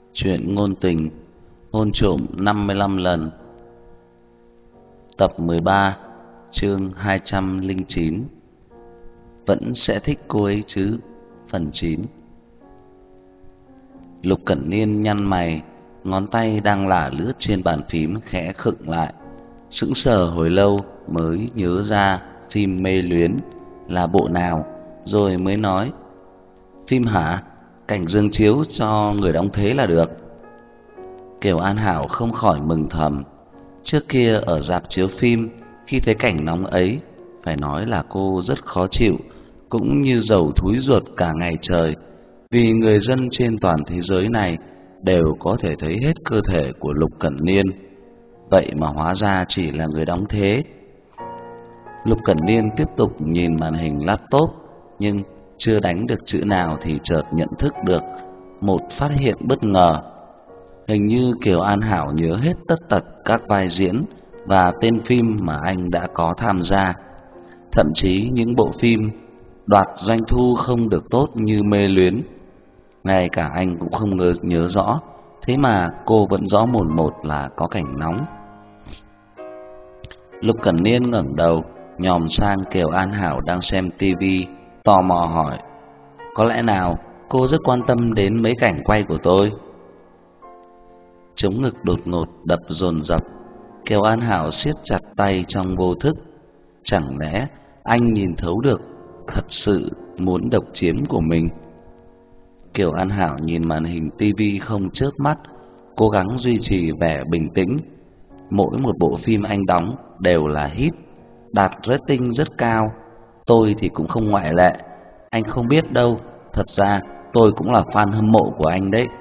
Chuyện ngôn tình hôn trổm 55 lần. Tập 13, chương 209. Vẫn sẽ thích cô ấy chứ. Phần 9. Lục Cẩn Niên nhăn mày, ngón tay đang lả lướt trên bàn phím khẽ khựng lại, sững sờ hồi lâu mới nhớ ra phim Mê Luyến là bộ nào, rồi mới nói: "Phim hả? Cảnh dương chiếu cho người đóng thế là được." Kiều An Hảo không khỏi mừng thầm. Trước kia ở rạp chiếu phim, khi thấy cảnh nóng ấy, phải nói là cô rất khó chịu, cũng như dầu thúi ruột cả ngày trời, vì người dân trên toàn thế giới này đều có thể thấy hết cơ thể của Lục Cẩn Niên. Vậy mà hóa ra chỉ là người đóng thế. Lục Cẩn Niên tiếp tục nhìn màn hình laptop, nhưng chưa đánh được chữ nào thì chợt nhận thức được một phát hiện bất ngờ. Hình như Kiều An Hảo nhớ hết tất tật các vai diễn và tên phim mà anh đã có tham gia. Thậm chí những bộ phim đoạt doanh thu không được tốt như Mê Luyến, ngay cả anh cũng không nhớ rõ, thế mà cô vẫn rõ mồn một là có cảnh nóng. Lục Cẩn Niên ngẩng đầu, nhòm sang Kiều An Hảo đang xem tivi, tò mò hỏi: "Có lẽ nào cô rất quan tâm đến mấy cảnh quay của tôi?" Trống ngực đột ngột đập dồn dập, Kiều An Hảo siết chặt tay trong vô thức. Chẳng lẽ anh nhìn thấu được thật sự muốn độc chiếm của mình? Kiều An Hảo nhìn màn hình tivi không chớp mắt, cố gắng duy trì vẻ bình tĩnh. Mỗi một bộ phim anh đóng đều là hit, đạt rating rất cao. Tôi thì cũng không ngoại lệ. Anh không biết đâu, thật ra tôi cũng là fan hâm mộ của anh đấy.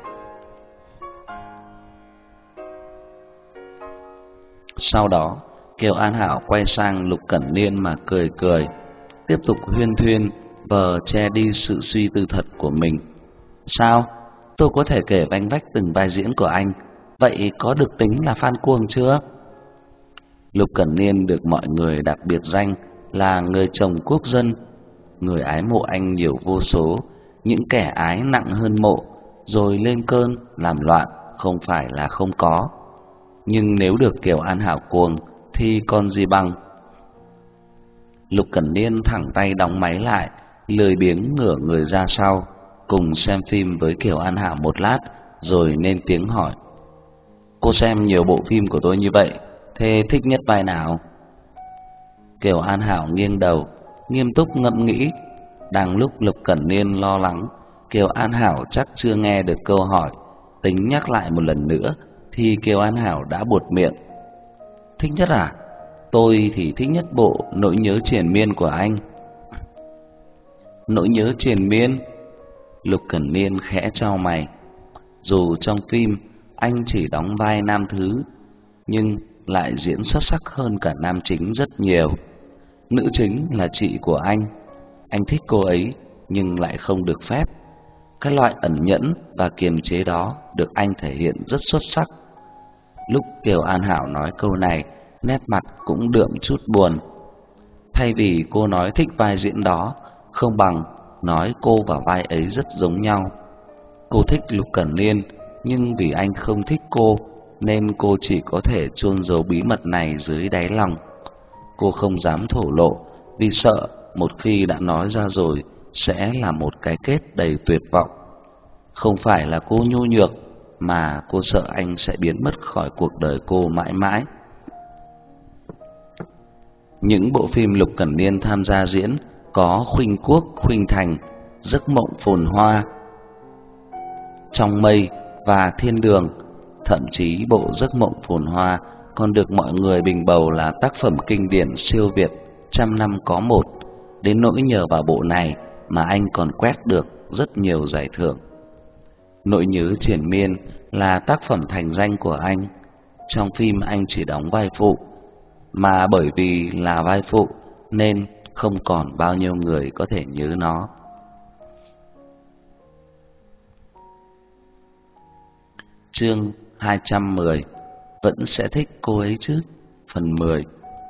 Sau đó, Kiều An Hảo quay sang Lục Cẩn Niên mà cười cười, tiếp tục huyên thuyên vờ che đi sự suy tư thật của mình. "Sao? Tôi có thể kể vanh vách từng vai diễn của anh, vậy có được tính là fan cuồng chưa?" Lục Cẩn Niên được mọi người đặc biệt danh là người chồng quốc dân. Người ái mộ anh nhiều vô số, những kẻ ái nặng hơn mộ, rồi lên cơn làm loạn không phải là không có. Nhưng nếu được Kiều An Hảo cuồng thì còn gì bằng. Lục Cẩn Niên thẳng tay đóng máy lại, lười biếng ngửa người ra sau, cùng xem phim với Kiều An Hảo một lát, rồi lên tiếng hỏi: "Cô xem nhiều bộ phim của tôi như vậy, thế thích nhất vai nào?" Kiều An Hảo nghiêng đầu, nghiêm túc ngẫm nghĩ. Đang lúc Lục Cẩn Niên lo lắng Kiều An Hảo chắc chưa nghe được câu hỏi, tính nhắc lại một lần nữa, thì Kiều An Hảo đã buột miệng: "Thích nhất à? Tôi thì thích nhất bộ Nỗi nhớ triền miên của anh." "Nỗi nhớ triền miên?" Lục Cẩn Niên khẽ chau mày. Dù trong phim anh chỉ đóng vai nam thứ, nhưng lại diễn xuất sắc hơn cả nam chính rất nhiều. Nữ chính là chị của anh thích cô ấy nhưng lại không được phép. Cái loại ẩn nhẫn và kiềm chế đó được anh thể hiện rất xuất sắc. Lúc Kiều An Hảo nói câu này, nét mặt cũng đượm chút buồn. Thay vì cô nói thích vai diễn đó, không bằng nói cô và vai ấy rất giống nhau. Cô thích Lục Cẩn Niên, nhưng vì anh không thích cô, nên cô chỉ có thể chôn giấu bí mật này dưới đáy lòng. Cô không dám thổ lộ, vì sợ một khi đã nói ra rồi sẽ là một cái kết đầy tuyệt vọng. Không phải là cô nhu nhược, mà cô sợ anh sẽ biến mất khỏi cuộc đời cô mãi mãi. Những bộ phim Lục Cẩn Niên tham gia diễn có Khuynh Quốc, Khuynh Thành, Giấc mộng phồn hoa, Trong mây và Thiên đường. Thậm chí bộ Giấc mộng phồn hoa còn được mọi người bình bầu là tác phẩm kinh điển siêu việt trăm năm có một. Đến nỗi nhờ vào bộ này mà anh còn quét được rất nhiều giải thưởng. Nỗi nhớ triền miên là tác phẩm thành danh của anh. Trong phim anh chỉ đóng vai phụ, mà bởi vì là vai phụ nên không còn bao nhiêu người có thể nhớ nó. Chương 210. Vẫn sẽ thích cô ấy chứ. Phần 10.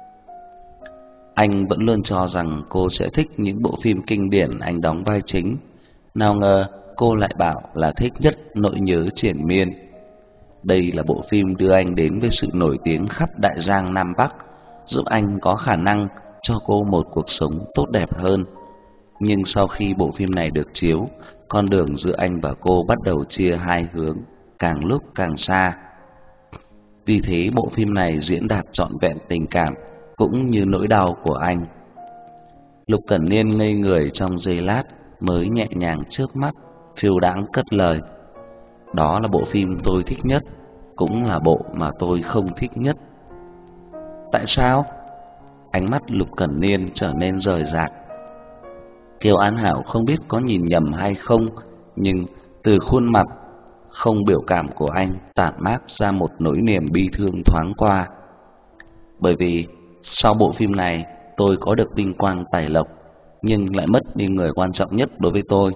Anh vẫn luôn cho rằng cô sẽ thích những bộ phim kinh điển anh đóng vai chính. Nào ngờ cô lại bảo là thích nhất Nỗi nhớ triền miên. Đây là bộ phim đưa anh đến với sự nổi tiếng khắp Đại Giang Nam Bắc, giúp anh có khả năng cho cô một cuộc sống tốt đẹp hơn. Nhưng sau khi bộ phim này được chiếu, con đường giữa anh và cô bắt đầu chia hai hướng, càng lúc càng xa. Vì thế bộ phim này diễn đạt trọn vẹn tình cảm cũng như nỗi đau của anh. Lục Cẩn Niên ngây người trong giây lát mới nhẹ nhàng chớp mắt, phiêu đãng cất lời: "Đó là bộ phim tôi thích nhất, cũng là bộ mà tôi không thích nhất." "Tại sao?" Ánh mắt Lục Cẩn Niên trở nên rời rạc. Kiều An Hảo không biết có nhìn nhầm hay không, nhưng từ khuôn mặt không biểu cảm của anh tản mát ra một nỗi niềm bi thương thoáng qua. "Bởi vì sau bộ phim này tôi có được vinh quang tài lộc, nhưng lại mất đi người quan trọng nhất đối với tôi."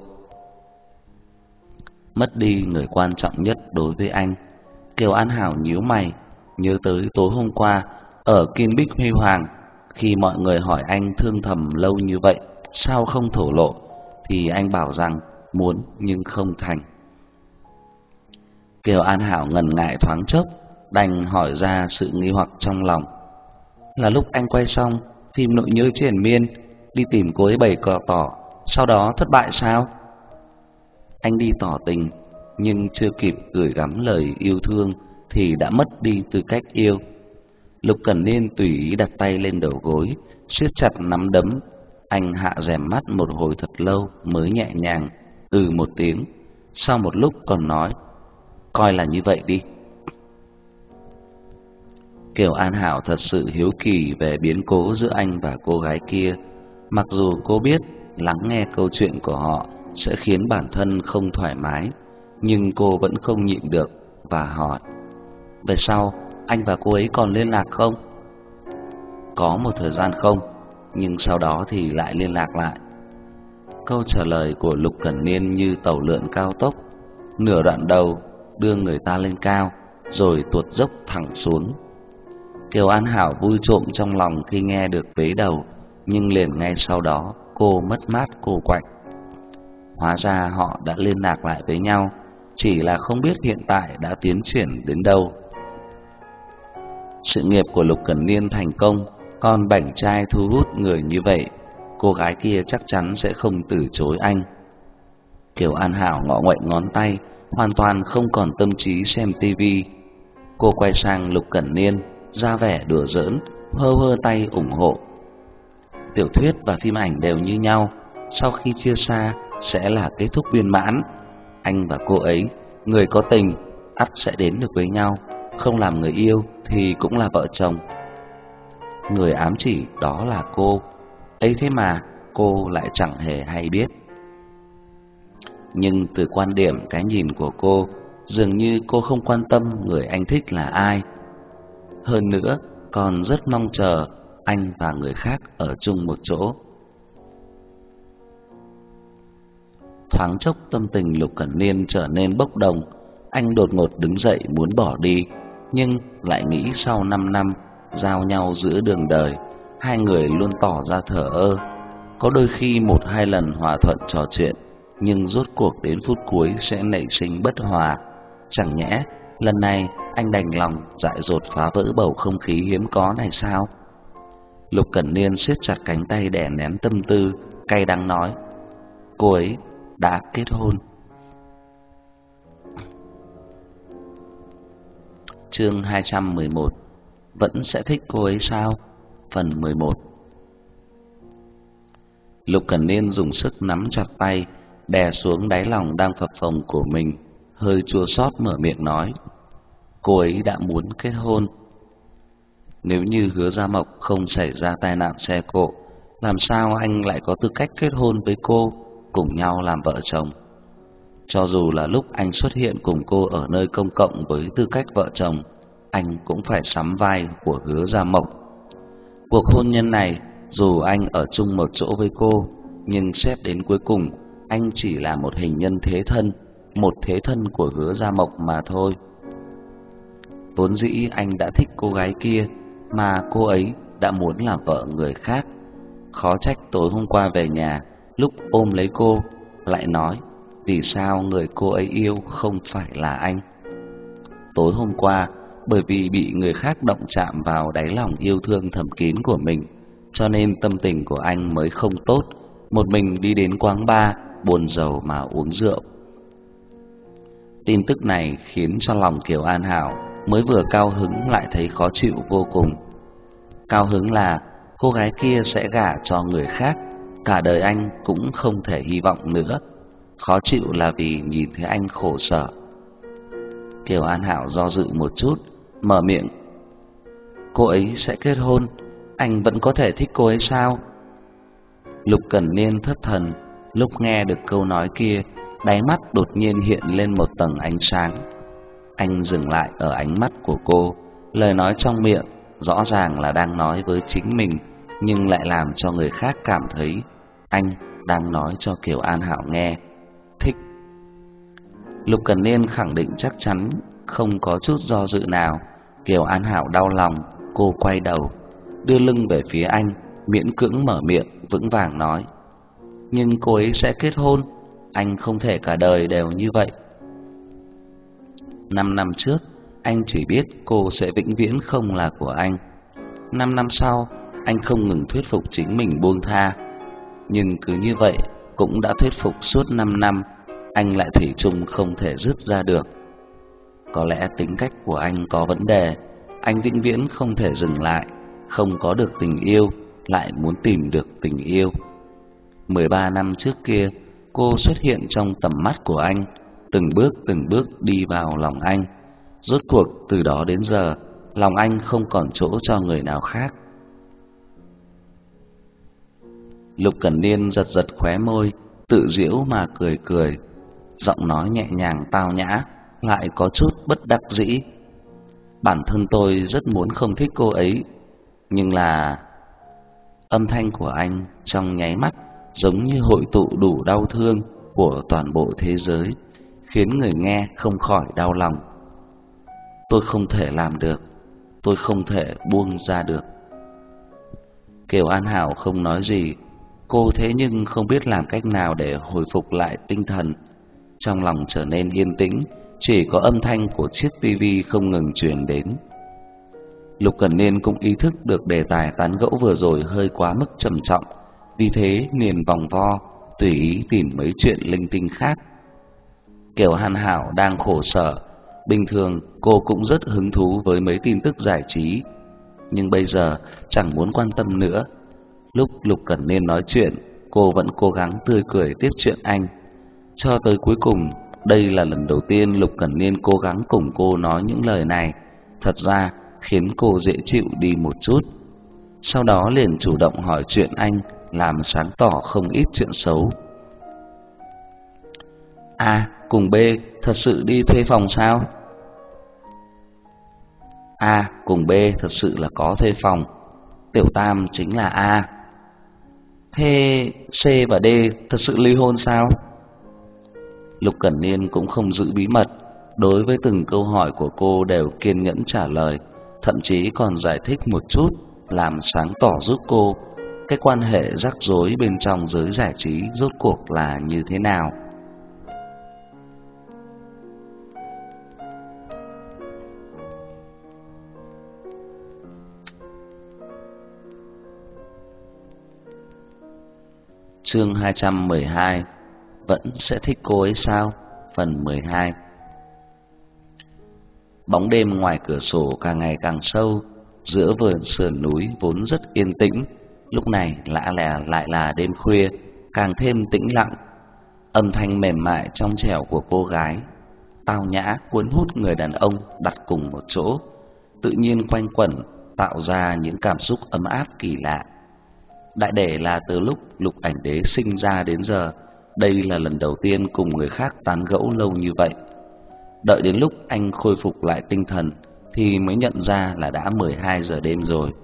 Mất đi người quan trọng nhất đối với anh. Kiều An Hảo nhíu mày, nhớ tới tối hôm qua ở Kim Bích Huy Hoàng, khi mọi người hỏi anh thương thầm lâu như vậy sao không thổ lộ, thì anh bảo rằng muốn nhưng không thành. Kiều An Hảo ngần ngại thoáng chốc, đành hỏi ra sự nghi hoặc trong lòng: "Là lúc anh quay xong phim Nỗi nhớ triền miên, đi tìm cô ấy bày tỏ, sau đó thất bại sao?" Anh đi tỏ tình, nhưng chưa kịp gửi gắm lời yêu thương thì đã mất đi tư cách yêu. Lục Cẩn Niên tùy ý đặt tay lên đầu gối, siết chặt nắm đấm. Anh hạ rèm mắt một hồi thật lâu mới nhẹ nhàng một tiếng, sau một lúc còn nói: "Coi là như vậy đi." Kiều An Hảo thật sự hiếu kỳ về biến cố giữa anh và cô gái kia. Mặc dù cô biết lắng nghe câu chuyện của họ sẽ khiến bản thân không thoải mái, nhưng cô vẫn không nhịn được và hỏi: "Về sau anh và cô ấy còn liên lạc không?" "Có một thời gian không, nhưng sau đó thì lại liên lạc lại." Câu trả lời của Lục Cẩn Niên như tàu lượn cao tốc, nửa đoạn đầu đưa người ta lên cao, rồi tuột dốc thẳng xuống. Kiều An Hảo vui trộm trong lòng khi nghe được vế đầu, nhưng liền ngay sau đó cô mất mát cô quạnh. Hóa ra họ đã liên lạc lại với nhau, chỉ là không biết hiện tại đã tiến triển đến đâu. Sự nghiệp của Lục Cẩn Niên thành công, con bảnh trai thu hút người như vậy, cô gái kia chắc chắn sẽ không từ chối anh. Kiều An Hảo ngọ nguậy ngón tay, hoàn toàn không còn tâm trí xem tivi. Cô quay sang Lục Cẩn Niên, ra vẻ đùa giỡn, hơ hơ tay ủng hộ: "Tiểu thuyết và phim ảnh đều như nhau, sau khi chia xa sẽ là kết thúc viên mãn. Anh và cô ấy, người có tình ắt sẽ đến được với nhau, không làm người yêu thì cũng là vợ chồng." Người ám chỉ đó là cô, ấy thế mà cô lại chẳng hề hay biết. Nhưng từ quan điểm cái nhìn của cô, dường như cô không quan tâm người anh thích là ai. Hơn nữa, còn rất mong chờ anh và người khác ở chung một chỗ. Thoáng chốc tâm tình Lục Cẩn Niên trở nên bốc đồng. Anh đột ngột đứng dậy muốn bỏ đi, nhưng lại nghĩ sau 5 năm giao nhau giữa đường đời, hai người luôn tỏ ra thờ ơ. Có đôi khi một hai lần hòa thuận trò chuyện, nhưng rốt cuộc đến phút cuối sẽ nảy sinh bất hòa. Chẳng nhẽ lần này anh đành lòng dại dột phá vỡ bầu không khí hiếm có này sao? Lục Cẩn Niên siết chặt cánh tay đè nén tâm tư, cay đắng nói: "Cô ấy đã kết hôn." Chương 211: Vẫn sẽ thích cô ấy sao? Phần 11. Lục Cẩn Niên dùng sức nắm chặt tay, đè xuống đáy lòng đang phập phồng của mình, hơi chua xót mở miệng nói: "Cô ấy đã muốn kết hôn." Nếu như Hứa Gia Mộc không xảy ra tai nạn xe cộ, làm sao anh lại có tư cách kết hôn với cô, cùng nhau làm vợ chồng? Cho dù là lúc anh xuất hiện cùng cô ở nơi công cộng với tư cách vợ chồng, anh cũng phải sắm vai của Hứa Gia Mộc. Cuộc hôn nhân này, dù anh ở chung một chỗ với cô, nhưng xét đến cuối cùng, anh chỉ là một hình nhân thế thân, một thế thân của Hứa Gia Mộc mà thôi. Vốn dĩ anh đã thích cô gái kia, mà cô ấy đã muốn làm vợ người khác. Khó trách tối hôm qua về nhà, lúc ôm lấy cô, lại nói: vì sao người cô ấy yêu không phải là anh. Tối hôm qua, bởi vì bị người khác động chạm vào đáy lòng yêu thương thầm kín của mình, cho nên tâm tình của anh mới không tốt, một mình đi đến quán bar buồn rầu mà uống rượu. Tin tức này khiến cho lòng Kiều An Hảo mới vừa cao hứng lại thấy khó chịu vô cùng. Cao hứng là cô gái kia sẽ gả cho người khác, cả đời anh cũng không thể hy vọng nữa. Khó chịu là vì nhìn thấy anh khổ sở. Kiều An Hảo do dự một chút, mở miệng: cô ấy sẽ kết hôn, anh vẫn có thể thích cô ấy sao? Lục Cẩn Niên thất thần, lúc nghe được câu nói kia, đáy mắt đột nhiên hiện lên một tầng ánh sáng. Anh dừng lại ở ánh mắt của cô, lời nói trong miệng rõ ràng là đang nói với chính mình, nhưng lại làm cho người khác cảm thấy anh đang nói cho Kiều An Hảo nghe. Thích. Lục Cẩn Niên khẳng định chắc chắn, không có chút do dự nào. Kiều An Hảo đau lòng, cô quay đầu, đưa lưng về phía anh, miễn cưỡng mở miệng, vững vàng nói: nhưng cô ấy sẽ kết hôn, anh không thể cả đời đều như vậy. 5 năm trước, anh chỉ biết cô sẽ vĩnh viễn không là của anh. 5 năm sau, anh không ngừng thuyết phục chính mình buông tha. Nhưng cứ như vậy, cũng đã thuyết phục suốt 5 năm, anh lại thủy chung không thể dứt ra được. Có lẽ tính cách của anh có vấn đề, anh vĩnh viễn không thể dừng lại, không có được tình yêu, lại muốn tìm được tình yêu. 13 năm trước kia, cô xuất hiện trong tầm mắt của anh, từng bước đi vào lòng anh. Rốt cuộc từ đó đến giờ, lòng anh không còn chỗ cho người nào khác. Lục Cẩn Niên giật giật khóe môi, tự giễu mà cười cười, giọng nói nhẹ nhàng tao nhã, lại có chút bất đắc dĩ. Bản thân tôi rất muốn không thích cô ấy, nhưng là... Âm thanh của anh trong nháy mắt giống như hội tụ đủ đau thương của toàn bộ thế giới, khiến người nghe không khỏi đau lòng. Tôi không thể làm được, tôi không thể buông ra được. Kiều An Hảo không nói gì, cô thế nhưng không biết làm cách nào để hồi phục lại tinh thần. Trong lòng trở nên yên tĩnh, chỉ có âm thanh của chiếc tivi không ngừng truyền đến. Lục Cẩn Niên cũng ý thức được đề tài tán gẫu vừa rồi hơi quá mức trầm trọng, vì thế liền vòng vo tùy ý tìm mấy chuyện linh tinh khác. Kiều An Hảo đang khổ sở, bình thường cô cũng rất hứng thú với mấy tin tức giải trí, nhưng bây giờ chẳng muốn quan tâm nữa. Lúc Lục Cẩn Niên nói chuyện, cô vẫn cố gắng tươi cười tiếp chuyện anh. Cho tới cuối cùng, đây là lần đầu tiên Lục Cẩn Niên cố gắng cùng cô nói những lời này, thật ra khiến cô dễ chịu đi một chút. Sau đó liền chủ động hỏi chuyện anh, làm sáng tỏ không ít chuyện xấu. A cùng B thật sự đi thuê phòng sao? A cùng B thật sự là có thuê phòng. Tiểu Tam chính là A. Thế C và D thật sự ly hôn sao? Lục Cẩn Niên cũng không giữ bí mật, đối với từng câu hỏi của cô đều kiên nhẫn trả lời, thậm chí còn giải thích một chút, làm sáng tỏ giúp cô cái quan hệ rắc rối bên trong giới giải trí rốt cuộc là như thế nào. Chương 212, vẫn sẽ thích cô ấy sao? Phần 12. Bóng đêm ngoài cửa sổ càng ngày càng sâu, giữa vườn sườn núi vốn rất yên tĩnh, lúc này lại là đêm khuya, càng thêm tĩnh lặng. Âm thanh mềm mại trong trẻo của cô gái, tao nhã cuốn hút người đàn ông đặt cùng một chỗ, tự nhiên quanh quẩn, tạo ra những cảm xúc ấm áp kỳ lạ. Đại để là từ lúc Lục Ảnh Đế sinh ra đến giờ, đây là lần đầu tiên cùng người khác tán gẫu lâu như vậy. Đợi đến lúc anh khôi phục lại tinh thần thì mới nhận ra là đã 12 giờ đêm rồi.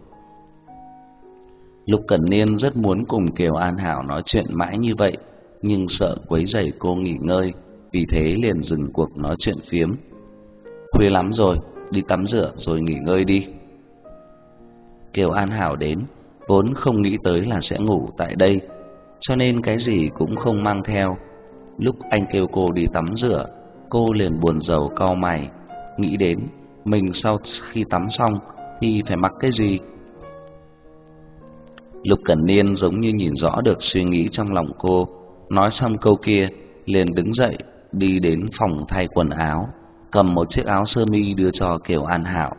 Lục Cẩn Niên rất muốn cùng Kiều An Hảo nói chuyện mãi như vậy, nhưng sợ quấy rầy cô nghỉ ngơi, vì thế liền dừng cuộc nói chuyện phiếm. Khuya lắm rồi, đi tắm rửa rồi nghỉ ngơi đi. Kiều An Hảo đến, vốn không nghĩ tới là sẽ ngủ tại đây, cho nên cái gì cũng không mang theo. Lúc anh kêu cô đi tắm rửa, cô liền buồn rầu cau mày, nghĩ đến mình sau khi tắm xong thì phải mặc cái gì. Lục Cẩn Niên giống như nhìn rõ được suy nghĩ trong lòng cô, nói xong câu kia liền đứng dậy đi đến phòng thay quần áo, cầm một chiếc áo sơ mi đưa cho Kiều An Hảo.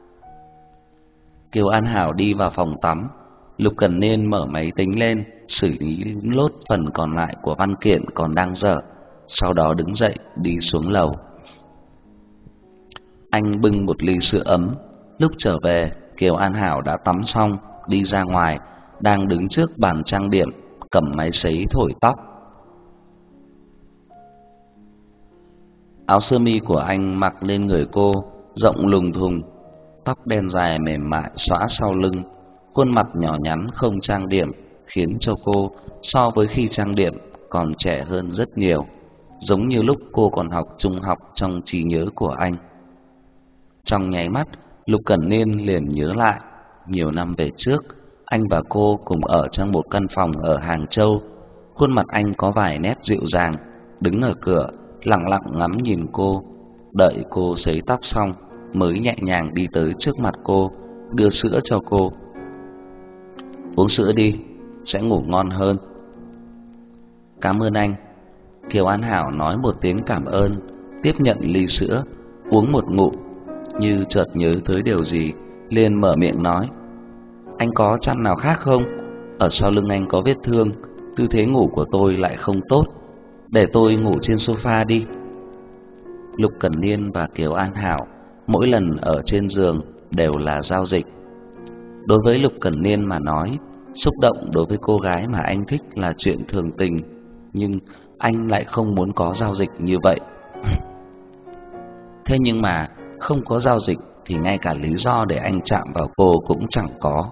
Kiều An Hảo đi vào phòng tắm, Lục Cẩn Niên mở máy tính lên, xử lý lốt phần còn lại của văn kiện còn đang dở, sau đó đứng dậy đi xuống lầu. Anh bưng một ly sữa ấm. Lúc trở về, Kiều An Hảo đã tắm xong, đi ra ngoài, đang đứng trước bàn trang điểm, cầm máy sấy thổi tóc. Áo sơ mi của anh mặc lên người cô, rộng lùng thùng, tóc đen dài mềm mại xõa sau lưng, khuôn mặt nhỏ nhắn không trang điểm, khiến cho cô so với khi trang điểm còn trẻ hơn rất nhiều, giống như lúc cô còn học trung học trong trí nhớ của anh. Trong nháy mắt, Lục Cẩn Niên liền nhớ lại, nhiều năm về trước, anh và cô cùng ở trong một căn phòng ở Hàng Châu. Khuôn mặt anh có vài nét dịu dàng, đứng ở cửa, lặng lặng ngắm nhìn cô, đợi cô sấy tóc xong mới nhẹ nhàng đi tới trước mặt cô, đưa sữa cho cô. Uống sữa đi, sẽ ngủ ngon hơn. Cảm ơn anh. Kiều An Hảo nói một tiếng cảm ơn, tiếp nhận ly sữa, uống một ngụm, như chợt nhớ tới điều gì, liền mở miệng nói: Anh có chăn nào khác không? Ở sau lưng anh có vết thương, tư thế ngủ của tôi lại không tốt, để tôi ngủ trên sofa đi. Lục Cẩn Niên và Kiều An Hảo mỗi lần ở trên giường đều là giao dịch. Đối với Lục Cẩn Niên mà nói, xúc động đối với cô gái mà anh thích là chuyện thường tình, nhưng anh lại không muốn có giao dịch như vậy. Thế nhưng mà không có giao dịch thì ngay cả lý do để anh chạm vào cô cũng chẳng có.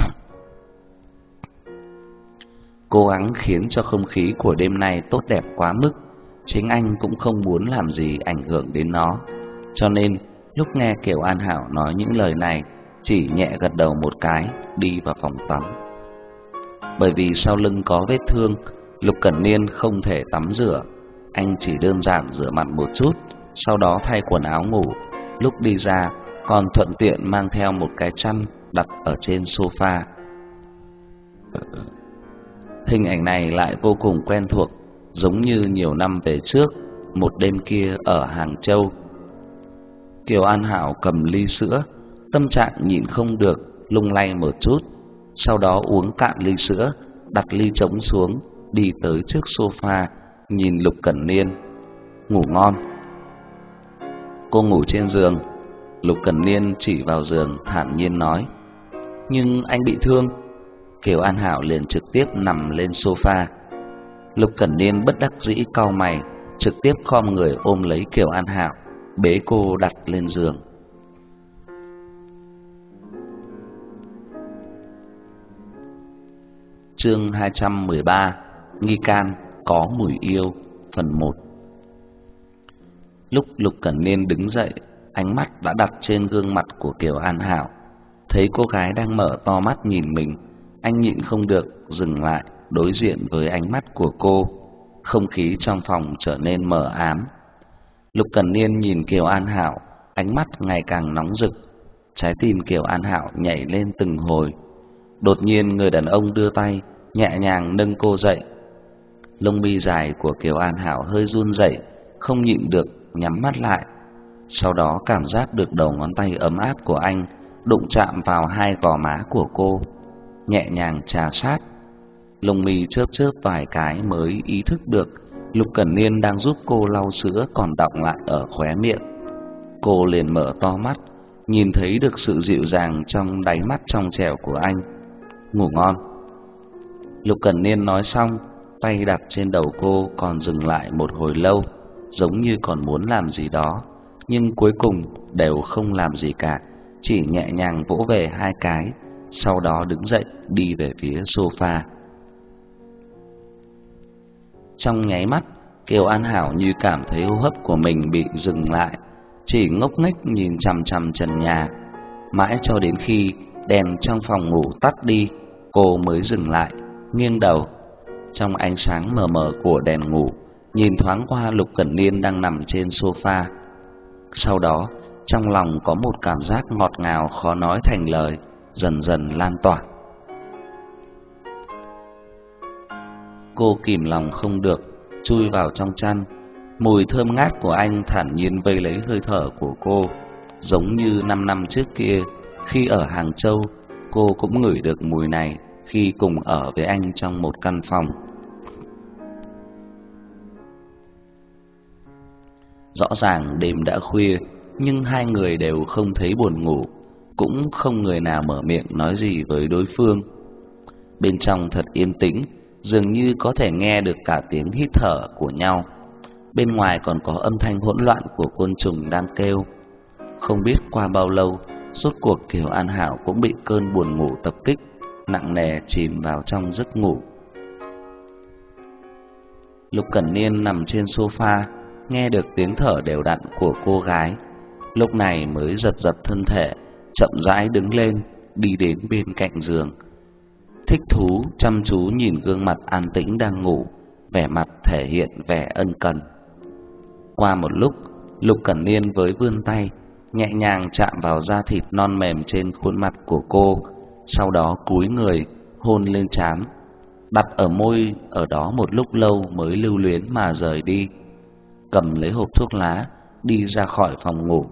Cố gắng khiến cho không khí của đêm nay tốt đẹp quá mức, chính anh cũng không muốn làm gì ảnh hưởng đến nó. Cho nên lúc nghe Kiều An Hảo nói những lời này, chỉ nhẹ gật đầu một cái, đi vào phòng tắm. Bởi vì sau lưng có vết thương, Lục Cẩn Niên không thể tắm rửa, anh chỉ đơn giản rửa mặt một chút, sau đó thay quần áo ngủ. Lúc đi ra còn thuận tiện mang theo một cái chăn đặt ở trên sofa. Hình ảnh này lại vô cùng quen thuộc, giống như nhiều năm về trước, một đêm kia ở Hàng Châu. Kiều An Hảo cầm ly sữa, tâm trạng nhịn không được lung lay một chút, sau đó uống cạn ly sữa, đặt ly trống xuống, đi tới trước sofa, nhìn Lục Cẩn Niên. Ngủ ngon. Cô ngủ trên giường. Lục Cẩn Niên chỉ vào giường thản nhiên nói. Nhưng anh bị thương. Kiều An Hảo liền trực tiếp nằm lên sofa. Lục Cẩn Niên bất đắc dĩ cau mày, trực tiếp khom người ôm lấy Kiều An Hảo, bế cô đặt lên giường. Chương 213: Nghi can có mùi yêu, phần 1. Lúc Lục Cẩn Niên đứng dậy, ánh mắt đã đặt trên gương mặt của Kiều An Hảo. Thấy cô gái đang mở to mắt nhìn mình, anh nhịn không được dừng lại đối diện với ánh mắt của cô. Không khí trong phòng trở nên mờ ám. Lục Cẩn Niên nhìn Kiều An Hảo, ánh mắt ngày càng nóng rực. Trái tim Kiều An Hảo nhảy lên từng hồi. Đột nhiên người đàn ông đưa tay nhẹ nhàng nâng cô dậy. Lông mi dài của Kiều An Hảo hơi run rẩy, không nhịn được nhắm mắt lại. Sau đó cảm giác được đầu ngón tay ấm áp của anh đụng chạm vào hai gò má của cô, nhẹ nhàng trà sát. Lông mi chớp chớp vài cái mới ý thức được Lục Cẩn Niên đang giúp cô lau sữa còn đọng lại ở khóe miệng. Cô liền mở to mắt, nhìn thấy được sự dịu dàng trong đáy mắt trong trẻo của anh. Ngủ ngon. Lục Cẩn Niên nói xong, tay đặt trên đầu cô còn dừng lại một hồi lâu, giống như còn muốn làm gì đó, nhưng cuối cùng đều không làm gì cả, chỉ nhẹ nhàng vỗ về hai cái, sau đó đứng dậy đi về phía sofa. Trong nháy mắt, Kiều An Hảo như cảm thấy hô hấp của mình bị dừng lại, chỉ ngốc nghếch nhìn chằm chằm trần nhà, mãi cho đến khi đèn trong phòng ngủ tắt đi, cô mới dừng lại, nghiêng đầu. Trong ánh sáng mờ mờ của đèn ngủ, nhìn thoáng qua Lục Cẩn Niên đang nằm trên sofa. Sau đó, trong lòng có một cảm giác ngọt ngào khó nói thành lời, dần dần lan tỏa. Cô kìm lòng không được, chui vào trong chăn. Mùi thơm ngát của anh thản nhiên vây lấy hơi thở của cô, giống như 5 năm trước kia, khi ở Hàng Châu, cô cũng ngửi được mùi này khi cùng ở với anh trong một căn phòng. Rõ ràng đêm đã khuya, nhưng hai người đều không thấy buồn ngủ, cũng không người nào mở miệng nói gì với đối phương. Bên trong thật yên tĩnh, dường như có thể nghe được cả tiếng hít thở của nhau. Bên ngoài còn có âm thanh hỗn loạn của côn trùng đang kêu. Không biết qua bao lâu, rốt cuộc Kiều An Hảo cũng bị cơn buồn ngủ tập kích, nặng nề chìm vào trong giấc ngủ. Lục Cẩn Niên nằm trên sofa, nghe được tiếng thở đều đặn của cô gái, lúc này mới giật giật thân thể, chậm rãi đứng lên, đi đến bên cạnh giường. Thích thú chăm chú nhìn gương mặt an tĩnh đang ngủ, vẻ mặt thể hiện vẻ ân cần. Qua một lúc, Lục Cẩn Niên với vươn tay, nhẹ nhàng chạm vào da thịt non mềm trên khuôn mặt của cô, sau đó cúi người hôn lên trán, đặt ở môi ở đó một lúc lâu mới lưu luyến mà rời đi. Cầm lấy hộp thuốc lá, đi ra khỏi phòng ngủ.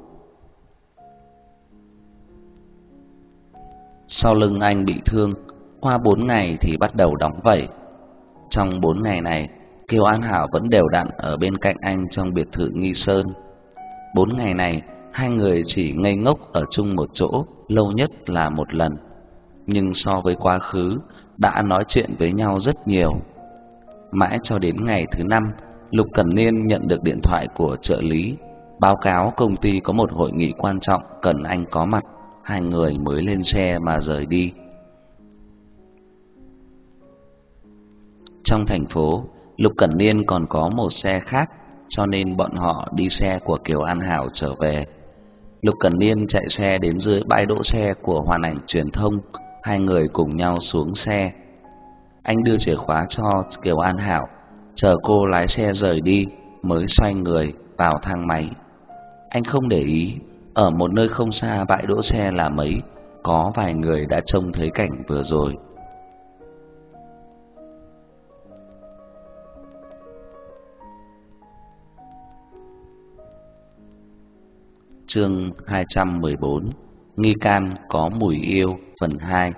Sau lưng anh bị thương, qua 4 ngày thì bắt đầu đóng vảy. Trong 4 ngày này, Kiều An Hảo vẫn đều đặn ở bên cạnh anh trong biệt thự Nghi Sơn. 4 ngày này, hai người chỉ ngây ngốc ở chung một chỗ, lâu nhất là một lần. Nhưng so với quá khứ, đã nói chuyện với nhau rất nhiều. Mãi cho đến ngày thứ 5, Lục Cẩn Niên nhận được điện thoại của trợ lý, báo cáo công ty có một hội nghị quan trọng cần anh có mặt. Hai người mới lên xe mà rời đi. Trong thành phố, Lục Cẩn Niên còn có một xe khác, cho nên bọn họ đi xe của Kiều An Hảo trở về. Lục Cẩn Niên chạy xe đến dưới bãi đỗ xe của Hoàn Ảnh Truyền thông, hai người cùng nhau xuống xe. Anh đưa chìa khóa cho Kiều An Hảo, chờ cô lái xe rời đi mới xoay người vào thang máy. Anh không để ý, ở một nơi không xa bãi đỗ xe là mấy, có vài người đã trông thấy cảnh vừa rồi. Chương 214: Nghi can có mùi yêu phần 2.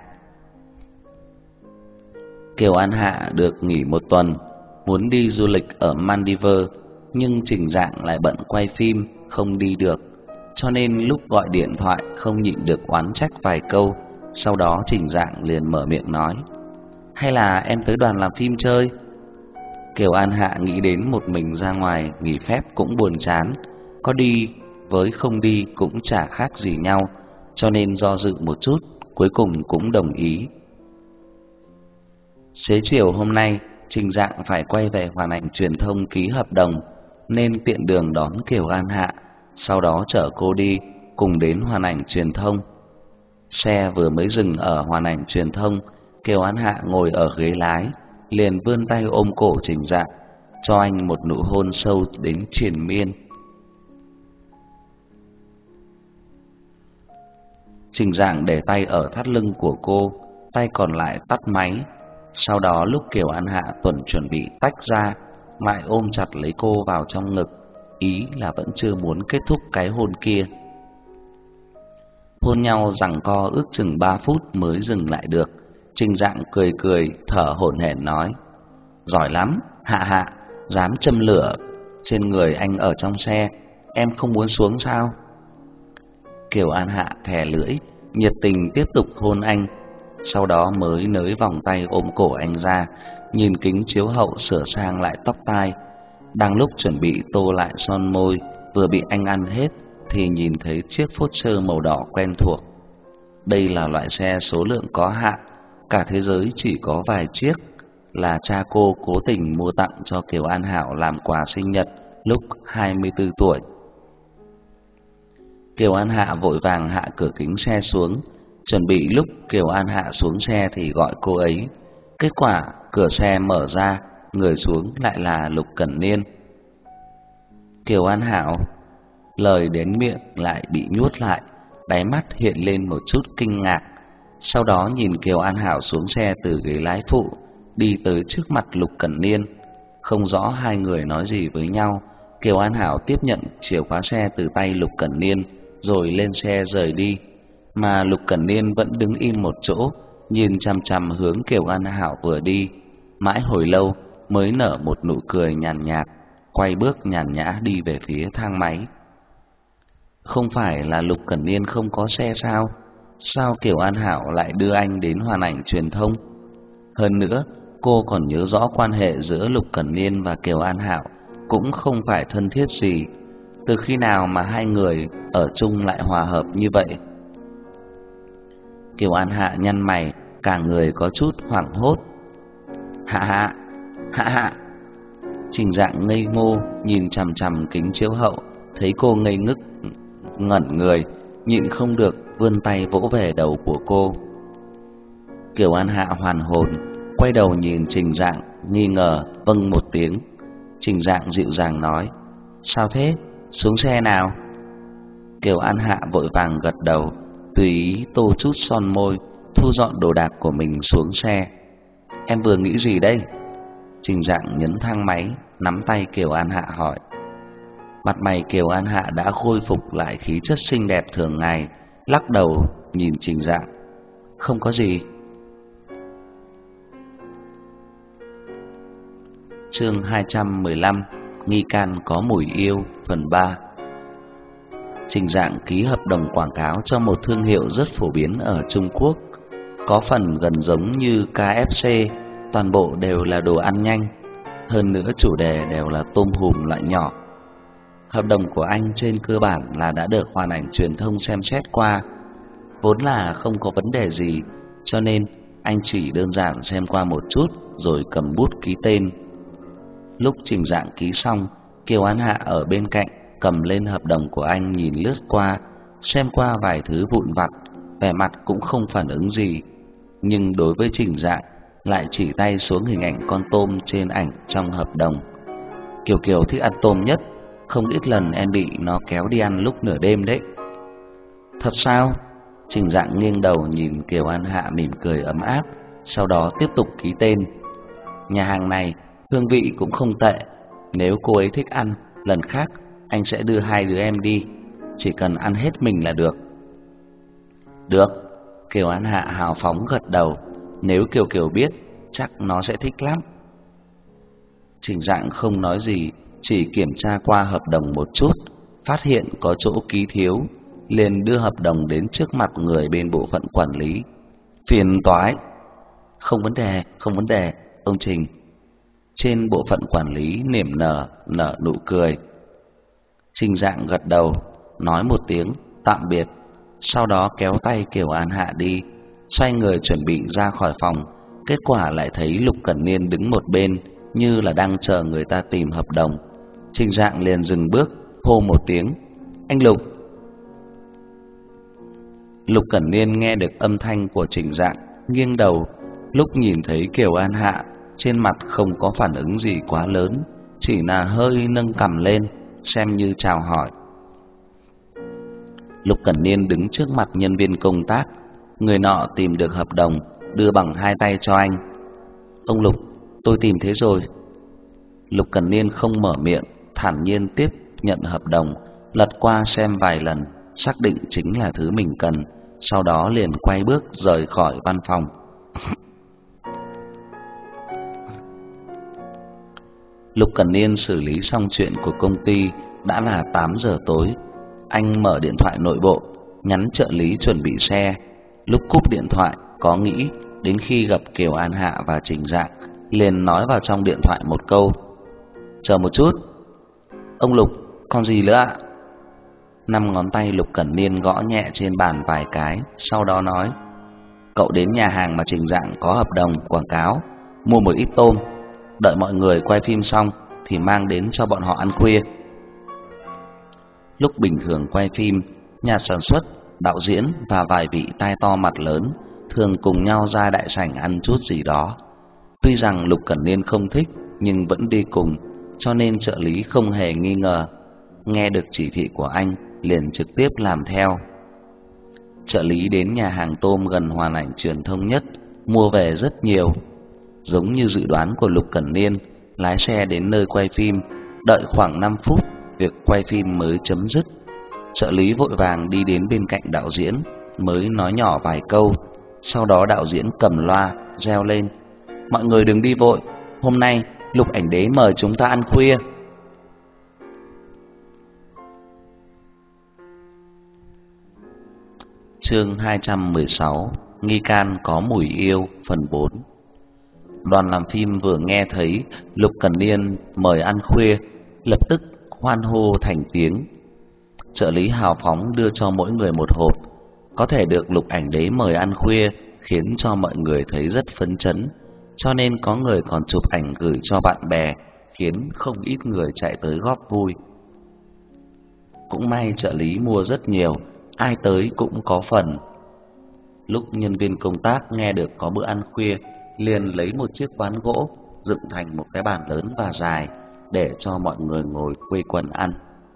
Kiều An Hạ được nghỉ 1 tuần, muốn đi du lịch ở Maldives, nhưng Trình Dạng lại bận quay phim, không đi được, cho nên lúc gọi điện thoại không nhịn được oán trách vài câu. Sau đó Trình Dạng liền mở miệng nói: hay là em tới đoàn làm phim chơi? Kiều An Hạ nghĩ đến một mình ra ngoài nghỉ phép cũng buồn chán, có đi với không đi cũng chả khác gì nhau, cho nên do dự một chút, cuối cùng cũng đồng ý. Xế chiều hôm nay, Trình Dạng phải quay về Hoàn Ảnh Truyền thông ký hợp đồng, nên tiện đường đón Kiều An Hạ, sau đó chở cô đi cùng đến Hoàn Ảnh Truyền thông. Xe vừa mới dừng ở Hoàn Ảnh Truyền thông, Kiều An Hạ ngồi ở ghế lái, liền vươn tay ôm cổ Trình Dạng, cho anh một nụ hôn sâu đến triền miên. Trình Dạng để tay ở thắt lưng của cô, tay còn lại tắt máy. Sau đó lúc Kiều An Hạ tuần chuẩn bị tách ra, lại ôm chặt lấy cô vào trong ngực, ý là vẫn chưa muốn kết thúc cái hôn kia. Hôn nhau giằng co ước chừng 3 phút mới dừng lại được. Trình Dạng cười cười, thở hổn hển nói: giỏi lắm, Hạ Hạ, dám châm lửa trên người anh ở trong xe, em không muốn xuống sao? Kiều An Hạ thè lưỡi, nhiệt tình tiếp tục hôn anh, sau đó mới nới vòng tay ôm cổ anh ra, nhìn kính chiếu hậu sửa sang lại tóc tai. Đang lúc chuẩn bị tô lại son môi, vừa bị anh ăn hết, thì nhìn thấy chiếc Foster màu đỏ quen thuộc. Đây là loại xe số lượng có hạn, cả thế giới chỉ có vài chiếc, là cha cô cố tình mua tặng cho Kiều An Hảo làm quà sinh nhật lúc 24 tuổi. Kiều An Hạ vội vàng hạ cửa kính xe xuống, chuẩn bị lúc Kiều An Hạ xuống xe thì gọi cô ấy. Kết quả cửa xe mở ra, người xuống lại là Lục Cẩn Niên. Kiều An Hạo, lời đến miệng lại bị nuốt lại, đáy mắt hiện lên một chút kinh ngạc. Sau đó nhìn Kiều An Hạo xuống xe từ ghế lái phụ, đi tới trước mặt Lục Cẩn Niên. Không rõ hai người nói gì với nhau, Kiều An Hạo tiếp nhận chìa khóa xe từ tay Lục Cẩn Niên, rồi lên xe rời đi. Mà Lục Cẩn Niên vẫn đứng im một chỗ, nhìn chằm chằm hướng Kiều An Hạo vừa đi, mãi hồi lâu mới nở một nụ cười nhàn nhạt, quay bước nhàn nhã đi về phía thang máy. Không phải là Lục Cẩn Niên không có xe sao? Sao Kiều An Hạo lại đưa anh đến Hoàn Ảnh Truyền thông? Hơn nữa, cô còn nhớ rõ quan hệ giữa Lục Cẩn Niên và Kiều An Hạo cũng không phải thân thiết gì. Từ khi nào mà hai người ở chung lại hòa hợp như vậy? Kiều An Hạ nhăn mày, cả người có chút hoảng hốt. Hạ hạ. Trình Dạng ngây ngô nhìn chằm chằm kính chiếu hậu, thấy cô ngây ngức ngẩn người, nhịn không được vươn tay vỗ về đầu của cô. Kiều An Hạ hoàn hồn, quay đầu nhìn Trình Dạng, nghi ngờ vâng một tiếng. Trình Dạng dịu dàng nói: "Sao thế? Xuống xe nào." Kiều An Hạ vội vàng gật đầu, tùy ý tô chút son môi, thu dọn đồ đạc của mình xuống xe. "Em vừa nghĩ gì đây?" Trình Dạng nhấn thang máy, nắm tay Kiều An Hạ hỏi. Mặt mày Kiều An Hạ đã khôi phục lại khí chất xinh đẹp thường ngày, lắc đầu nhìn Trình Dạng: "Không có gì." Chương 215: Nghi can có mùi yêu, phần 3. Trình Dạng ký hợp đồng quảng cáo cho một thương hiệu rất phổ biến ở Trung Quốc, có phần gần giống như KFC, toàn bộ đều là đồ ăn nhanh, hơn nữa chủ đề đều là tôm hùm loại nhỏ. Hợp đồng của anh trên cơ bản là đã được Hoàn Ảnh Truyền thông xem xét qua, vốn là không có vấn đề gì, cho nên anh chỉ đơn giản xem qua một chút rồi cầm bút ký tên. Lúc Trình Dạng ký xong, Kiều An Hạ ở bên cạnh cầm lên hợp đồng của anh nhìn lướt qua, xem qua vài thứ vụn vặt, vẻ mặt cũng không phản ứng gì. Nhưng đối với Trình Dạng lại chỉ tay xuống hình ảnh con tôm trên ảnh trong hợp đồng. Kiều Kiều thích ăn tôm nhất, không ít lần em bị nó kéo đi ăn lúc nửa đêm đấy. Thật sao? Trình Dạng nghiêng đầu nhìn Kiều An Hạ mỉm cười ấm áp, sau đó tiếp tục ký tên. Nhà hàng này hương vị cũng không tệ, nếu cô ấy thích ăn, lần khác anh sẽ đưa hai đứa em đi, chỉ cần ăn hết mình là được. Được, Kiều An Hạ hào phóng gật đầu, nếu Kiều Kiều biết, chắc nó sẽ thích lắm. Trình Dạng không nói gì, chỉ kiểm tra qua hợp đồng một chút, phát hiện có chỗ ký thiếu, liền đưa hợp đồng đến trước mặt người bên bộ phận quản lý. Phiền toái. Không vấn đề, ông Trình. Trên bộ phận quản lý niềm nở nụ cười. Trình Dạng gật đầu, nói một tiếng tạm biệt, sau đó kéo tay Kiều An Hạ đi, xoay người chuẩn bị ra khỏi phòng. Kết quả lại thấy Lục Cẩn Niên đứng một bên, như là đang chờ người ta tìm hợp đồng. Trình Dạng liền dừng bước, hô một tiếng: "Anh Lục!" Lục Cẩn Niên nghe được âm thanh của Trình Dạng, nghiêng đầu, lúc nhìn thấy Kiều An Hạ, trên mặt không có phản ứng gì quá lớn, chỉ là hơi nâng cằm lên, xem như chào hỏi. Lục Cẩn Niên đứng trước mặt nhân viên công tác, người nọ tìm được hợp đồng, đưa bằng hai tay cho anh. "Ông Lục, tôi tìm thấy rồi." Lục Cẩn Niên không mở miệng, thản nhiên tiếp nhận hợp đồng, lật qua xem vài lần, xác định chính là thứ mình cần, sau đó liền quay bước rời khỏi văn phòng. Lục Cẩn Niên xử lý xong chuyện của công ty, đã là 8 giờ tối. Anh mở điện thoại nội bộ, nhắn trợ lý chuẩn bị xe. Lúc cúp điện thoại, có nghĩ đến khi gặp Kiều An Hạ và Trình Dạng, liền nói vào trong điện thoại một câu: "Chờ một chút." "Ông Lục, còn gì nữa ạ?" 5 ngón tay Lục Cẩn Niên gõ nhẹ trên bàn vài cái, sau đó nói: "Cậu đến nhà hàng mà Trình Dạng có hợp đồng quảng cáo, mua một ít tôm, đợi mọi người quay phim xong thì mang đến cho bọn họ ăn khuya." Lúc bình thường quay phim, nhà sản xuất, đạo diễn và vài vị tai to mặt lớn thường cùng nhau ra đại sảnh ăn chút gì đó. Tuy rằng Lục Cẩn Niên không thích, nhưng vẫn đi cùng, cho nên trợ lý không hề nghi ngờ. Nghe được chỉ thị của anh, liền trực tiếp làm theo. Trợ lý đến nhà hàng tôm gần Hoàn Ảnh Truyền Thông Nhất, mua về rất nhiều. Giống như dự đoán của Lục Cẩn Niên, lái xe đến nơi quay phim, đợi khoảng 5 phút, việc quay phim mới chấm dứt. Trợ lý vội vàng đi đến bên cạnh đạo diễn, mới nói nhỏ vài câu. Sau đó đạo diễn cầm loa reo lên: "Mọi người đừng đi vội, hôm nay Lục Ảnh Đế mời chúng ta ăn khuya." Chương 216: Nghi can có mùi yêu phần 4. Đoàn làm phim vừa nghe thấy Lục Cẩn Niên mời ăn khuya, lập tức hoan hô thành tiếng. Trợ lý hào phóng đưa cho mỗi người một hộp. Có thể được Lục Ảnh Đế mời ăn khuya khiến cho mọi người thấy rất phấn chấn, cho nên có người còn chụp ảnh gửi cho bạn bè, khiến không ít người chạy tới góp vui. Cũng may trợ lý mua rất nhiều, ai tới cũng có phần. Lúc nhân viên công tác nghe được có bữa ăn khuya, liền lấy một chiếc ván gỗ dựng thành một cái bàn lớn và dài để cho mọi người ngồi quây quần ăn.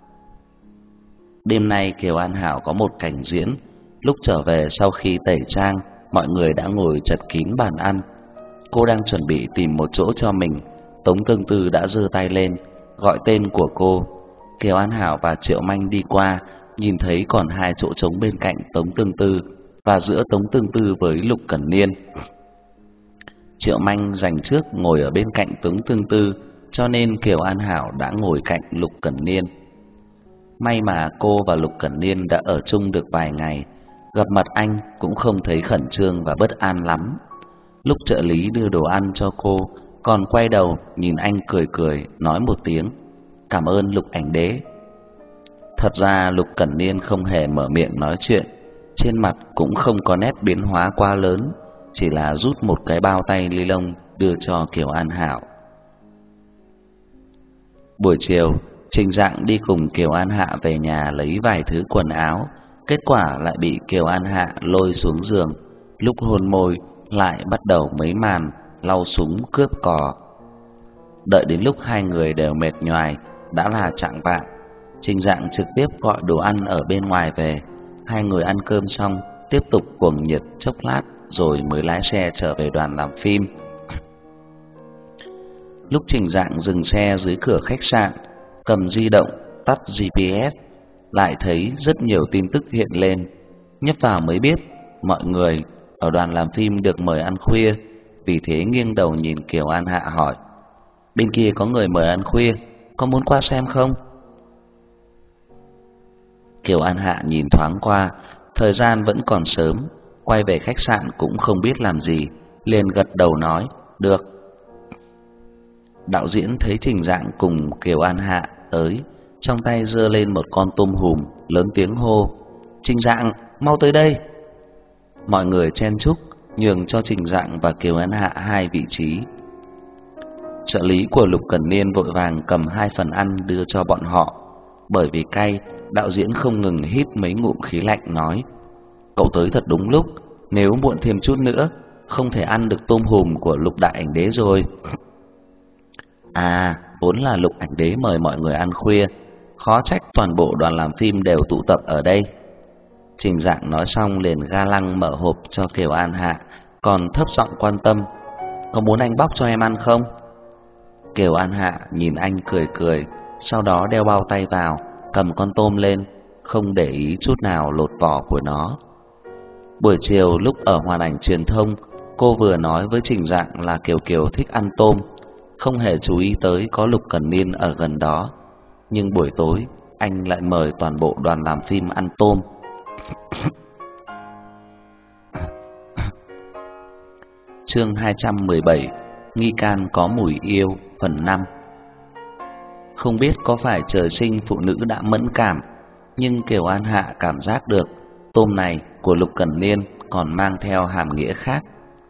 Đêm nay Kiều An Hảo có một cảnh diễn. Lúc trở về sau khi tẩy trang, mọi người đã ngồi chật kín bàn ăn. Cô đang chuẩn bị tìm một chỗ cho mình, Tống Tương Tư đã giơ tay lên gọi tên của cô. Kiều An Hảo và Triệu Manh đi qua, nhìn thấy còn 2 chỗ trống bên cạnh Tống Tương Tư và giữa Tống Tương Tư với Lục Cẩn Niên. Triệu Manh dành trước ngồi ở bên cạnh Tống Tương Tư, cho nên Kiều An Hảo đã ngồi cạnh Lục Cẩn Niên. May mà cô và Lục Cẩn Niên đã ở chung được vài ngày, gặp mặt anh cũng không thấy khẩn trương và bất an lắm. Lúc trợ lý đưa đồ ăn cho cô, còn quay đầu nhìn anh cười cười nói một tiếng: "Cảm ơn Lục Ảnh Đế." Thật ra Lục Cẩn Niên không hề mở miệng nói chuyện, trên mặt cũng không có nét biến hóa quá lớn, chỉ là rút một cái bao tay ni lông đưa cho Kiều An Hảo. Buổi chiều, Trình Dạng đi cùng Kiều An Hạ về nhà lấy vài thứ quần áo, kết quả lại bị Kiều An Hạ lôi xuống giường. Lúc hôn môi lại bắt đầu mấy màn lau súng cướp cò. Đợi đến lúc hai người đều mệt nhoài, đã là chạng vạng. Trình Dạng trực tiếp gọi đồ ăn ở bên ngoài về. Hai người ăn cơm xong, tiếp tục cuồng nhiệt chốc lát rồi mới lái xe trở về đoàn làm phim. Lúc Trình Dạng dừng xe dưới cửa khách sạn, cầm di động tắt GPS, lại thấy rất nhiều tin tức hiện lên. Nhấp vào mới biết mọi người ở đoàn làm phim được mời ăn khuya, vì thế nghiêng đầu nhìn Kiều An Hạ hỏi: "Bên kia có người mời ăn khuya, có muốn qua xem không?" Kiều An Hạ nhìn thoáng qua, thời gian vẫn còn sớm, quay về khách sạn cũng không biết làm gì, liền gật đầu nói: "Được." Đạo diễn thấy Trình Dạng cùng Kiều An Hạ tới, trong tay giơ lên một con tôm hùm, lớn tiếng hô: "Trình Dạng, mau tới đây!" Mọi người chen chúc nhường cho Trình Dạng và Kiều An Hạ 2 vị trí. Trợ lý của Lục Cẩn Niên vội vàng cầm 2 phần ăn đưa cho bọn họ. Bởi vì cay, đạo diễn không ngừng hít mấy ngụm khí lạnh nói: "Cậu tới thật đúng lúc, nếu muộn thêm chút nữa, không thể ăn được tôm hùm của Lục Đại Ảnh Đế rồi." À, vốn là Lục Ảnh Đế mời mọi người ăn khuya, khó trách toàn bộ đoàn làm phim đều tụ tập ở đây. Trình Dạng nói xong liền ga lăng mở hộp cho Kiều An Hạ, còn thấp giọng quan tâm: "Có muốn anh bóc cho em ăn không?" Kiều An Hạ nhìn anh cười cười, sau đó đeo bao tay vào, cầm con tôm lên, không để ý chút nào lột vỏ của nó. Buổi chiều lúc ở Hoàn Ảnh Truyền Thông, cô vừa nói với Trình Dạng là Kiều Kiều thích ăn tôm, không hề chú ý tới có Lục Cẩn Niên ở gần đó. Nhưng buổi tối anh lại mời toàn bộ đoàn làm phim ăn tôm. Chương 217: Nghi can có mùi yêu phần 5. Không biết có phải trời sinh phụ nữ đã mẫn cảm, nhưng Kiều An Hạ cảm giác được tôm này của Lục Cẩn Niên còn mang theo hàm nghĩa khác.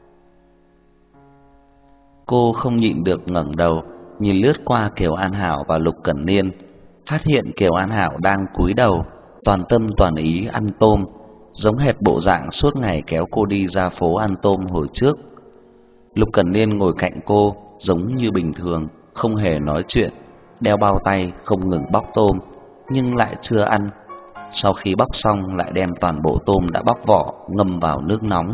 Cô không nhịn được ngẩng đầu nhìn lướt qua Kiều An Hảo và Lục Cẩn Niên, phát hiện Kiều An Hảo đang cúi đầu, toàn tâm toàn ý ăn tôm, giống hệt bộ dạng suốt ngày kéo cô đi ra phố ăn tôm hồi trước. Lục Cẩn Niên ngồi cạnh cô giống như bình thường, không hề nói chuyện, đeo bao tay không ngừng bóc tôm, nhưng lại chưa ăn. Sau khi bóc xong lại đem toàn bộ tôm đã bóc vỏ ngâm vào nước nóng.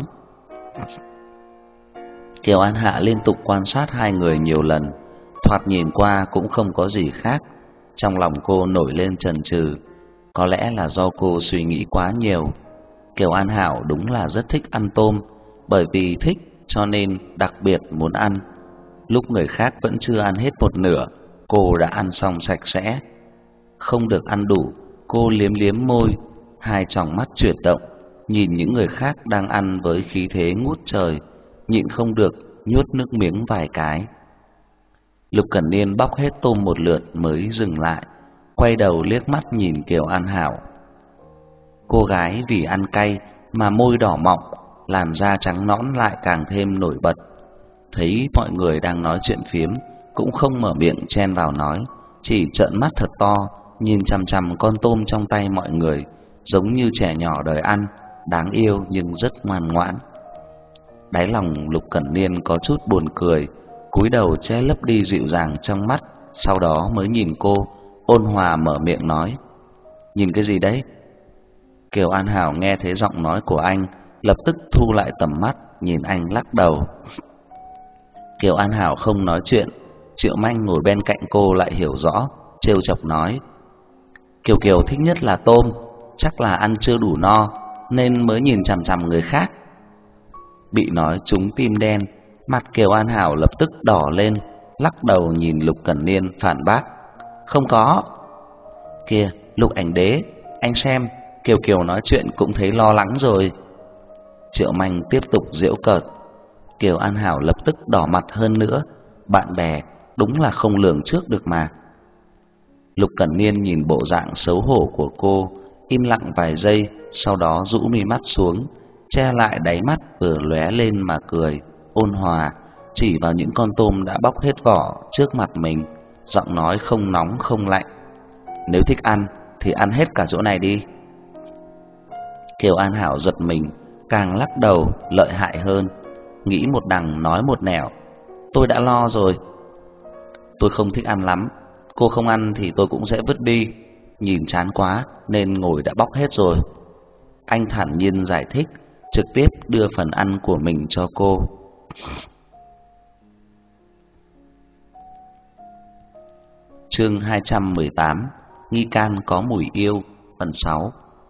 Kiều An Hạ liên tục quan sát hai người nhiều lần, thoạt nhìn qua cũng không có gì khác. Trong lòng cô nổi lên chần chừ, có lẽ là do cô suy nghĩ quá nhiều. Kiều An Hảo đúng là rất thích ăn tôm, bởi vì thích cho nên đặc biệt muốn ăn. Lúc người khác vẫn chưa ăn hết một nửa, cô đã ăn xong sạch sẽ. Không được ăn đủ, cô liếm liếm môi, hai tròng mắt chuyển động, nhìn những người khác đang ăn với khí thế ngút trời, nhịn không được nhốt nước miếng vài cái. Lục Cẩn Niên bóc hết tôm một lượt mới dừng lại, quay đầu liếc mắt nhìn Kiều An Hảo. Cô gái vì ăn cay mà môi đỏ mọng, làn da trắng nõn lại càng thêm nổi bật. Thấy mọi người đang nói chuyện phiếm, cũng không mở miệng chen vào nói, chỉ trợn mắt thật to, nhìn chằm chằm con tôm trong tay mọi người, giống như trẻ nhỏ đòi ăn, đáng yêu nhưng rất ngoan ngoãn. Đáy lòng Lục Cẩn Niên có chút buồn cười, cúi đầu che lấp đi dịu dàng trong mắt, sau đó mới nhìn cô, ôn hòa mở miệng nói: "Nhìn cái gì đấy?" Kiều An Hảo nghe thấy giọng nói của anh, lập tức thu lại tầm mắt, nhìn anh lắc đầu. Kiều An Hảo không nói chuyện, Triệu Manh ngồi bên cạnh cô lại hiểu rõ, trêu chọc nói: "Kiều Kiều thích nhất là tôm, chắc là ăn chưa đủ no nên mới nhìn chằm chằm người khác." Bị nói trúng tim đen, mặt Kiều An Hảo lập tức đỏ lên, lắc đầu nhìn Lục Cẩn Niên phản bác: "Không có." "Kìa, Lục Ảnh Đế, anh xem, Kiều Kiều nói chuyện cũng thấy lo lắng rồi." Triệu Manh tiếp tục giễu cợt. Kiều An Hảo lập tức đỏ mặt hơn nữa, bạn bè đúng là không lường trước được mà. Lục Cẩn Niên nhìn bộ dạng xấu hổ của cô, im lặng vài giây, sau đó rũ mi mắt xuống, che lại đáy mắt vừa lóe lên mà cười, ôn hòa, chỉ vào những con tôm đã bóc hết vỏ trước mặt mình, giọng nói không nóng không lạnh: "Nếu thích ăn thì ăn hết cả chỗ này đi." Kiều An Hảo giật mình, càng lắc đầu lợi hại hơn, nghĩ một đằng nói một nẻo: "Tôi đã lo rồi." "Tôi không thích ăn lắm, cô không ăn thì tôi cũng sẽ vứt đi, nhìn chán quá nên ngồi đã bóc hết rồi." Anh thản nhiên giải thích, trực tiếp đưa phần ăn của mình cho cô. Chương 218: Nghi can có mùi yêu, phần 6.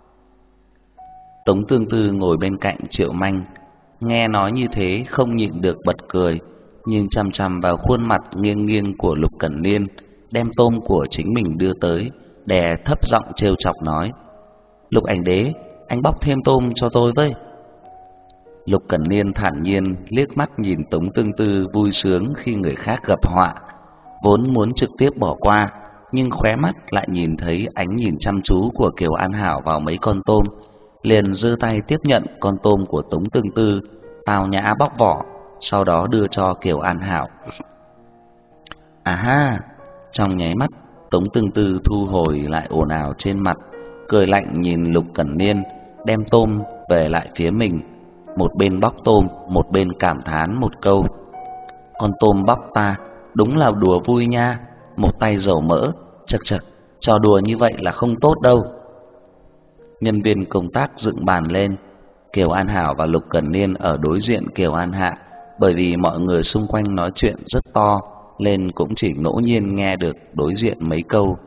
Tống Tương Tư ngồi bên cạnh Triệu Manh, nghe nói như thế không nhịn được bật cười, nhìn chằm chằm vào khuôn mặt nghiêng nghiêng của Lục Cẩn Niên, đem tôm của chính mình đưa tới, đè thấp giọng trêu chọc nói: "Lục Ảnh Đế, anh bóc thêm tôm cho tôi với." Lục Cẩn Niên thản nhiên liếc mắt nhìn Tống Tương Tư vui sướng khi người khác gặp họa, vốn muốn trực tiếp bỏ qua, nhưng khóe mắt lại nhìn thấy ánh nhìn chăm chú của Kiều An Hảo vào mấy con tôm, liền giơ tay tiếp nhận con tôm của Tống Tương Tư, tao nhã bóc vỏ, sau đó đưa cho Kiều An Hảo. À ha! Trong nháy mắt, Tống Tương Tư thu hồi lại ồn ào trên mặt, cười lạnh nhìn Lục Cẩn Niên, đem tôm về lại phía mình, một bên bóc tôm, một bên cảm thán một câu: "Con tôm bóc ta đúng là đùa vui nha, một tay dầu mỡ, chậc chậc, trò đùa như vậy là không tốt đâu." Nhân viên công tác dựng bàn lên, Kiều An Hảo và Lục Cẩn Niên ở đối diện Kiều An Hạ, bởi vì mọi người xung quanh nói chuyện rất to nên cũng chỉ ngẫu nhiên nghe được đối diện mấy câu.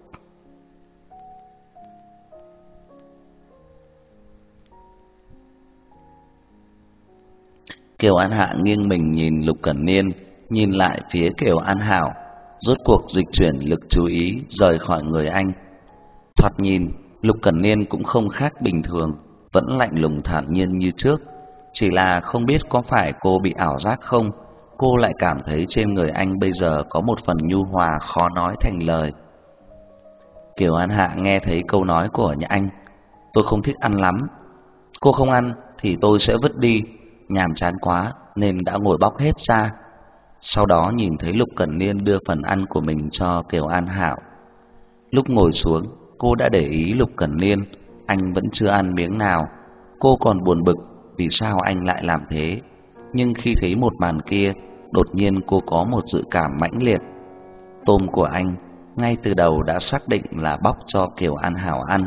Kiều An Hạ nghiêng mình nhìn Lục Cẩn Niên, nhìn lại phía Kiều An Hảo, rốt cuộc dịch chuyển lực chú ý rời khỏi người anh. Thoạt nhìn, Lục Cẩn Niên cũng không khác bình thường, vẫn lạnh lùng thản nhiên như trước, chỉ là không biết có phải cô bị ảo giác không, cô lại cảm thấy trên người anh bây giờ có một phần nhu hòa khó nói thành lời. Kiều An Hạ nghe thấy câu nói của nhà anh: "Tôi không thích ăn lắm, cô không ăn thì tôi sẽ vứt đi." Nhàm chán quá nên đã ngồi bóc hết ra. Sau đó nhìn thấy Lục Cẩn Niên đưa phần ăn của mình cho Kiều An Hảo. Lúc ngồi xuống, cô đã để ý Lục Cẩn Niên, anh vẫn chưa ăn miếng nào. Cô còn buồn bực vì sao anh lại làm thế, nhưng khi thấy một màn kia, đột nhiên cô có một dự cảm mãnh liệt. Tôm của anh ngay từ đầu đã xác định là bóc cho Kiều An Hảo ăn.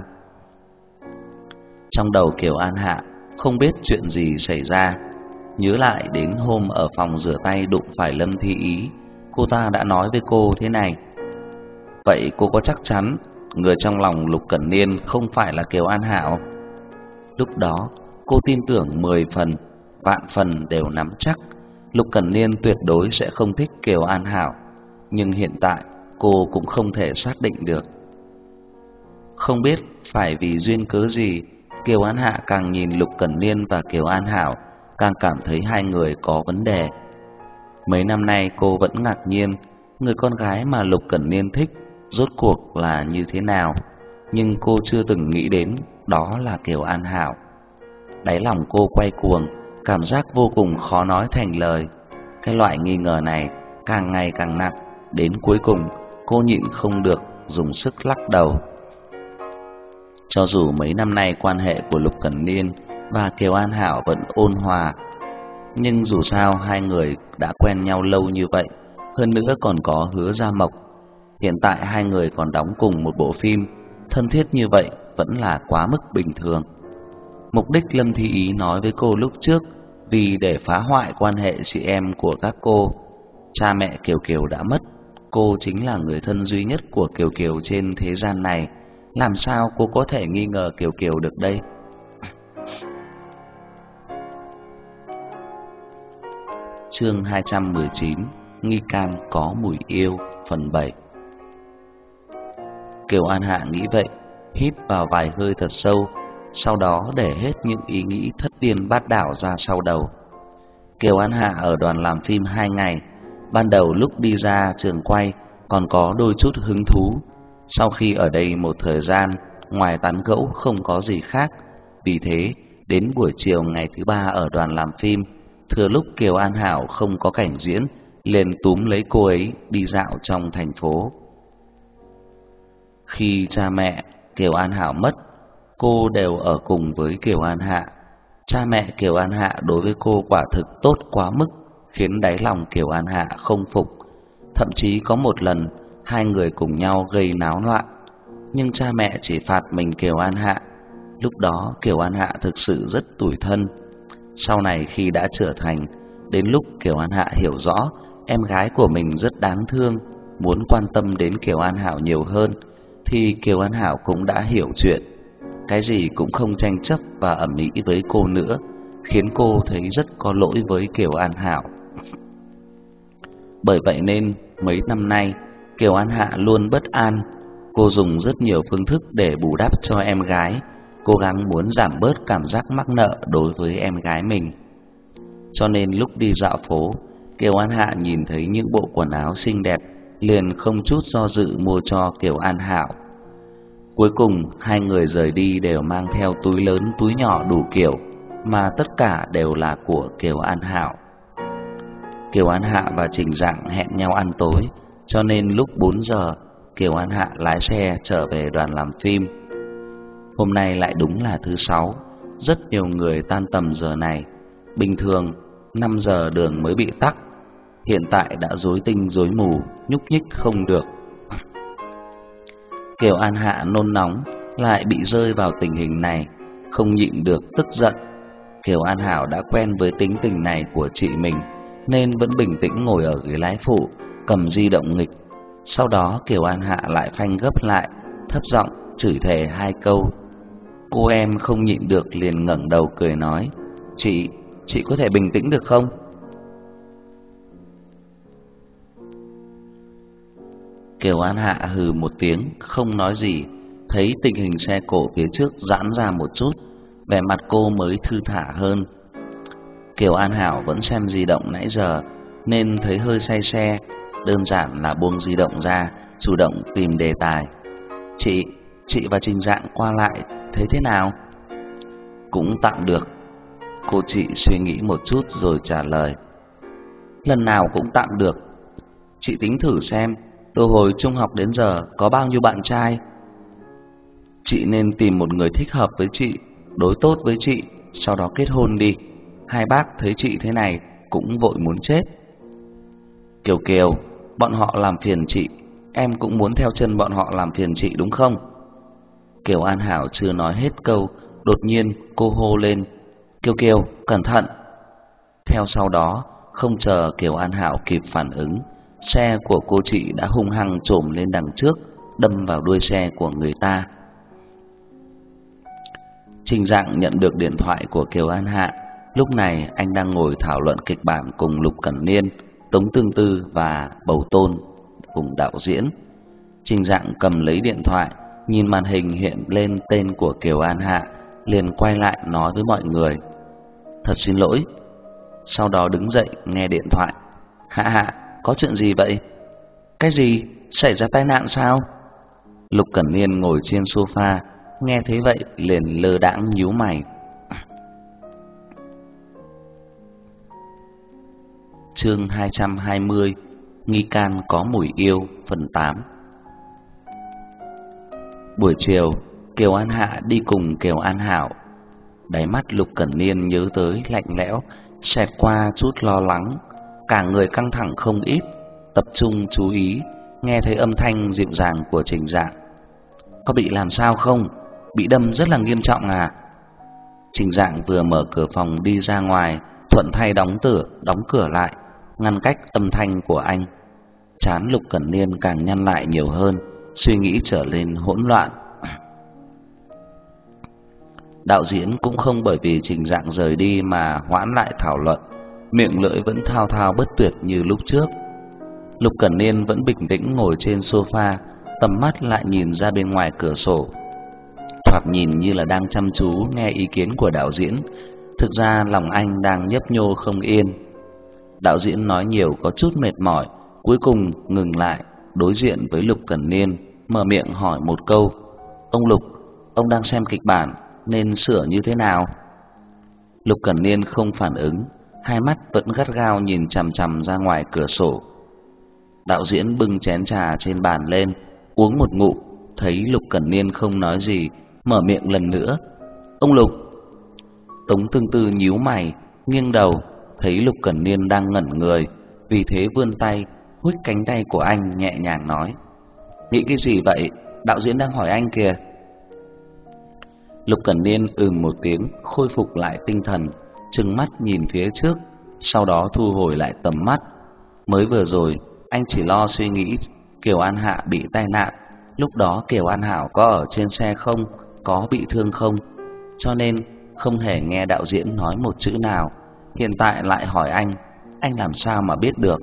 Trong đầu Kiều An Hạ không biết chuyện gì xảy ra, nhớ lại đến hôm ở phòng rửa tay đụng phải Lâm Thi Ý, cô ta đã nói với cô thế này. Vậy cô có chắc chắn người trong lòng Lục Cẩn Niên không phải là Kiều An Hảo? Lúc đó cô tin tưởng 10 phần, vạn phần đều nắm chắc Lục Cẩn Niên tuyệt đối sẽ không thích Kiều An Hảo, nhưng hiện tại cô cũng không thể xác định được. Không biết phải vì duyên cớ gì, Kiều An Hạ càng nhìn Lục Cẩn Niên và Kiều An Hảo càng cảm thấy hai người có vấn đề. Mấy năm nay cô vẫn ngạc nhiên người con gái mà Lục Cẩn Niên thích rốt cuộc là như thế nào, nhưng cô chưa từng nghĩ đến đó là Kiều An Hảo. Đáy lòng cô quay cuồng, cảm giác vô cùng khó nói thành lời. Cái loại nghi ngờ này càng ngày càng nặng, đến cuối cùng cô nhịn không được dùng sức lắc đầu. Cho dù mấy năm nay quan hệ của Lục Cẩn Niên và Kiều An Hảo vẫn ôn hòa, nhưng dù sao hai người đã quen nhau lâu như vậy, hơn nữa còn có Hứa Gia Mộc. Hiện tại hai người còn đóng cùng một bộ phim, thân thiết như vậy vẫn là quá mức bình thường. Mục đích Lâm Thi Ý nói với cô lúc trước vì để phá hoại quan hệ chị em của các cô. Cha mẹ Kiều Kiều đã mất, cô chính là người thân duy nhất của Kiều Kiều trên thế gian này, làm sao cô có thể nghi ngờ Kiều Kiều được đây? Chương 219: Nghi can có mùi yêu, phần 7. Kiều An Hạ nghĩ vậy, hít vào vài hơi thật sâu, sau đó để hết những ý nghĩ thất điên bát đảo ra sau đầu. Kiều An Hạ ở đoàn làm phim 2 ngày, ban đầu lúc đi ra trường quay còn có đôi chút hứng thú. Sau khi ở đây một thời gian, ngoài tán gẫu không có gì khác. Vì thế, đến buổi chiều ngày thứ 3 ở đoàn làm phim, thừa lúc Kiều An Hảo không có cảnh diễn, liền túm lấy cô ấy đi dạo trong thành phố. Khi cha mẹ Kiều An Hảo mất, cô đều ở cùng với Kiều An Hạ. Cha mẹ Kiều An Hạ đối với cô quả thực tốt quá mức, khiến đáy lòng Kiều An Hạ không phục. Thậm chí có một lần hai người cùng nhau gây náo loạn, nhưng cha mẹ chỉ phạt mình Kiều An Hạ. Lúc đó Kiều An Hạ thực sự rất tủi thân. Sau này khi đã trưởng thành, đến lúc Kiều An Hạ hiểu rõ em gái của mình rất đáng thương, muốn quan tâm đến Kiều An Hảo nhiều hơn, thì Kiều An Hảo cũng đã hiểu chuyện, cái gì cũng không tranh chấp và ầm ĩ với cô nữa, khiến cô thấy rất có lỗi với Kiều An Hảo. Bởi vậy nên mấy năm nay Kiều An Hạ luôn bất an. Cô dùng rất nhiều phương thức để bù đắp cho em gái, cố gắng muốn giảm bớt cảm giác mắc nợ đối với em gái mình. Cho nên lúc đi dạo phố, Kiều An Hạ nhìn thấy những bộ quần áo xinh đẹp, liền không chút do dự mua cho Kiều An Hảo. Cuối cùng hai người rời đi đều mang theo túi lớn túi nhỏ đủ kiểu, mà tất cả đều là của Kiều An Hảo. Kiều An Hạ và Trình Dạng hẹn nhau ăn tối, cho nên lúc 4 giờ Kiều An Hạ lái xe trở về đoàn làm phim. Hôm nay lại đúng là thứ 6, rất nhiều người tan tầm giờ này. Bình thường 5 giờ đường mới bị tắc, hiện tại đã rối tinh rối mù, nhúc nhích không được. Kiều An Hạ nôn nóng lại bị rơi vào tình hình này, không nhịn được tức giận. Kiều An Hảo đã quen với tính tình này của chị mình, nên vẫn bình tĩnh ngồi ở ghế lái phụ, cầm di động nghịch. Sau đó Kiều An Hạ lại phanh gấp lại, thấp giọng chửi thề 2 câu. Cô em không nhịn được liền ngẩng đầu cười nói: Chị có thể bình tĩnh được không? Kiều An Hạ hừ một tiếng, không nói gì. Thấy tình hình xe cộ phía trước giãn ra một chút, vẻ mặt cô mới thư thả hơn. Kiều An Hảo vẫn xem di động nãy giờ, nên thấy hơi say xe, đơn giản là buông di động ra, chủ động tìm đề tài. Chị và Trình Dạng qua lại thấy thế nào? Cũng tạm được. Cô chị suy nghĩ một chút rồi trả lời. Lần nào cũng tạm được. Chị tính thử xem, từ hồi trung học đến giờ có bao nhiêu bạn trai. Chị nên tìm một người thích hợp với chị, đối tốt với chị, sau đó kết hôn đi. Hai bác thấy chị thế này cũng vội muốn chết. Kiều Kiều, bọn họ làm phiền chị, em cũng muốn theo chân bọn họ làm phiền chị đúng không? Kiều An Hảo chưa nói hết câu, đột nhiên cô hô lên: Kiều Kiều, cẩn thận! Theo sau đó, không chờ Kiều An Hảo kịp phản ứng, xe của cô chị đã hung hăng chồm lên đằng trước, đâm vào đuôi xe của người ta. Trình Dạng nhận được điện thoại của Kiều An Hạ. Lúc này anh đang ngồi thảo luận kịch bản cùng Lục Cẩn Niên, Tống Tương Tư và Bầu Tôn cùng đạo diễn. Trình Dạng cầm lấy điện thoại, nhìn màn hình hiện lên tên của Kiều An Hạ, liền quay lại nói với mọi người: Thật xin lỗi. Sau đó đứng dậy nghe điện thoại: Hạ Hạ, có chuyện gì vậy? Cái gì? Xảy ra tai nạn sao? Lục Cẩn Niên ngồi trên sofa, nghe thấy vậy liền lơ đãng nhíu mày. Chương 220: Nghi can có mùi yêu, phần 8. Buổi chiều, Kiều An Hạ đi cùng Kiều An Hảo. Đáy mắt Lục Cẩn Niên nhớ tới lạnh lẽo, xẹt qua chút lo lắng, cả người căng thẳng không ít, tập trung chú ý, nghe thấy âm thanh dịu dàng của Trình Dạng: Có bị làm sao không? Bị đâm rất là nghiêm trọng à? Trình Dạng vừa mở cửa phòng đi ra ngoài, thuận tay đóng cửa lại, ngăn cách âm thanh của anh. Trán Lục Cẩn Niên càng nhăn lại nhiều hơn, suy nghĩ trở nên hỗn loạn. Đạo diễn cũng không bởi vì Trình Dạng rời đi mà hoãn lại thảo luận, miệng lưỡi vẫn thao thao bất tuyệt như lúc trước. Lục Cẩn Niên vẫn bình tĩnh ngồi trên sofa, tầm mắt lại nhìn ra bên ngoài cửa sổ, thoạt nhìn như là đang chăm chú nghe ý kiến của đạo diễn. Thực ra lòng anh đang nhấp nhô không yên. Đạo diễn nói nhiều có chút mệt mỏi, cuối cùng ngừng lại, đối diện với Lục Cẩn Niên, mở miệng hỏi một câu: Ông Lục, ông đang xem kịch bản, nên sửa như thế nào? Lục Cẩn Niên không phản ứng, hai mắt vẫn gắt gao nhìn chằm chằm ra ngoài cửa sổ. Đạo diễn bưng chén trà trên bàn lên, uống một ngụm, thấy Lục Cẩn Niên không nói gì, mở miệng lần nữa: Ông Lục. Tống Tương Tư nhíu mày, nghiêng đầu, thấy Lục Cẩn Niên đang ngẩn người, vì thế vươn tay huých cánh tay của anh, nhẹ nhàng nói: Nghĩ cái gì vậy? Đạo diễn đang hỏi anh kìa. Lục Cẩn Niên một tiếng, khôi phục lại tinh thần, trừng mắt nhìn phía trước, sau đó thu hồi lại tầm mắt. Mới vừa rồi, anh chỉ lo suy nghĩ Kiều An Hạ bị tai nạn, lúc đó Kiều An Hảo có ở trên xe không, có bị thương không, cho nên không hề nghe đạo diễn nói một chữ nào. Hiện tại lại hỏi anh làm sao mà biết được?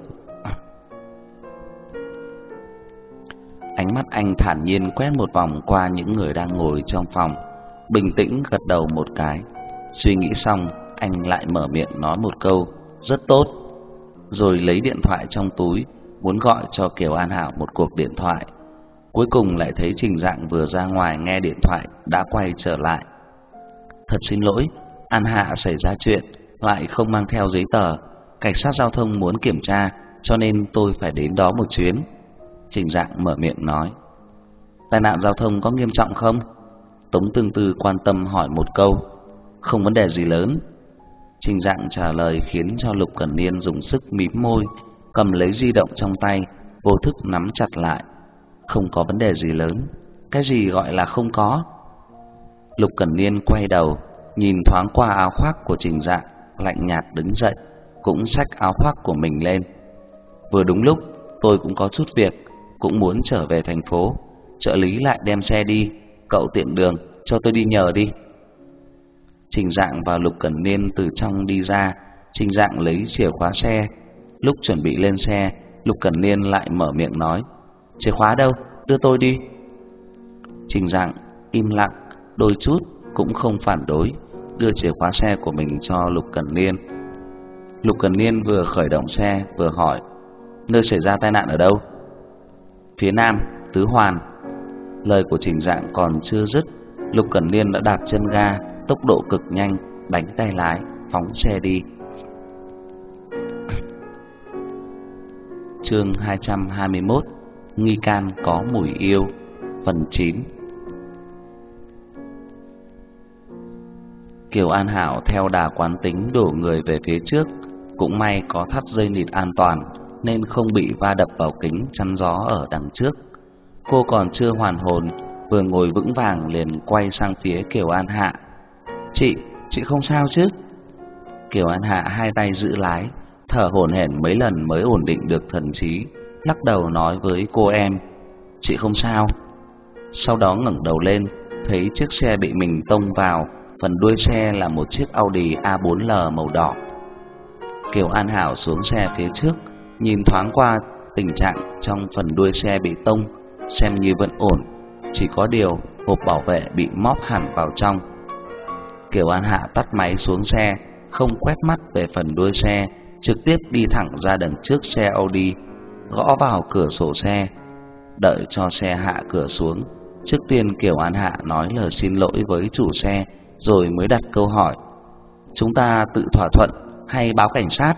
Ánh mắt anh thản nhiên quét một vòng qua những người đang ngồi trong phòng, bình tĩnh gật đầu một cái. Suy nghĩ xong, anh lại mở miệng nói một câu: Rất tốt. Rồi lấy điện thoại trong túi, muốn gọi cho Kiều An Hảo một cuộc điện thoại. Cuối cùng lại thấy Trình Dạng vừa ra ngoài nghe điện thoại đã quay trở lại. Thật xin lỗi, An Hạ xảy ra chuyện, lại không mang theo giấy tờ, cảnh sát giao thông muốn kiểm tra, cho nên tôi phải đến đó một chuyến. Trình Dạng mở miệng nói. Tai nạn giao thông có nghiêm trọng không? Tống Tương Tư quan tâm hỏi một câu. Không vấn đề gì lớn. Trình Dạng trả lời khiến cho Lục Cẩn Niên dùng sức mím môi, cầm lấy di động trong tay, vô thức nắm chặt lại. Không có vấn đề gì lớn. Cái gì gọi là không có? Lục Cẩn Niên quay đầu, nhìn thoáng qua áo khoác của Trình Dạng, lạnh nhạt đứng dậy, cũng xách áo khoác của mình lên. Vừa đúng lúc, tôi cũng có chút việc, cũng muốn trở về thành phố. Trợ lý lại đem xe đi, cậu tiện đường, cho tôi đi nhờ đi. Trình Dạng và Lục Cẩn Niên từ trong đi ra. Trình Dạng lấy chìa khóa xe. Lúc chuẩn bị lên xe, Lục Cẩn Niên lại mở miệng nói: Chìa khóa đâu? Đưa tôi đi. Trình Dạng im lặng, đôi chút cũng không phản đối, đưa chìa khóa xe của mình cho Lục Cẩn Niên. Lục Cẩn Niên vừa khởi động xe vừa hỏi: Nơi xảy ra tai nạn ở đâu? Phía Nam, Tứ Hoàn. Lời của Trình Dạng còn chưa dứt, Lục Cẩn Niên đã đạp chân ga, tốc độ cực nhanh, đánh tay lái, phóng xe đi. Chương 221: Nghi can có mùi yêu, phần 9. Kiều An Hảo theo đà quán tính đổ người về phía trước, cũng may có thắt dây nịt an toàn, nên không bị va đập vào kính chắn gió ở đằng trước. Cô còn chưa hoàn hồn, vừa ngồi vững vàng liền quay sang phía Kiều An Hạ. Chị không sao chứ? Kiều An Hạ hai tay giữ lái, thở hổn hển mấy lần mới ổn định được thần trí, lắc đầu nói với cô em: "Chị không sao." Sau đó ngẩng đầu lên, thấy chiếc xe bị mình tông vào, phần đuôi xe là một chiếc Audi A4L màu đỏ. Kiều An Hảo xuống xe phía trước, nhìn thoáng qua tình trạng trong phần đuôi xe bị tông, xem như vẫn ổn, chỉ có điều hộp bảo vệ bị móp hẳn vào trong. Kiều An Hạ tắt máy xuống xe, không quét mắt về phần đuôi xe, trực tiếp đi thẳng ra đằng trước xe Audi, gõ vào cửa sổ xe. Đợi cho xe hạ cửa xuống, trước tiên Kiều An Hạ nói lời xin lỗi với chủ xe, rồi mới đặt câu hỏi: "Chúng ta tự thỏa thuận hay báo cảnh sát?"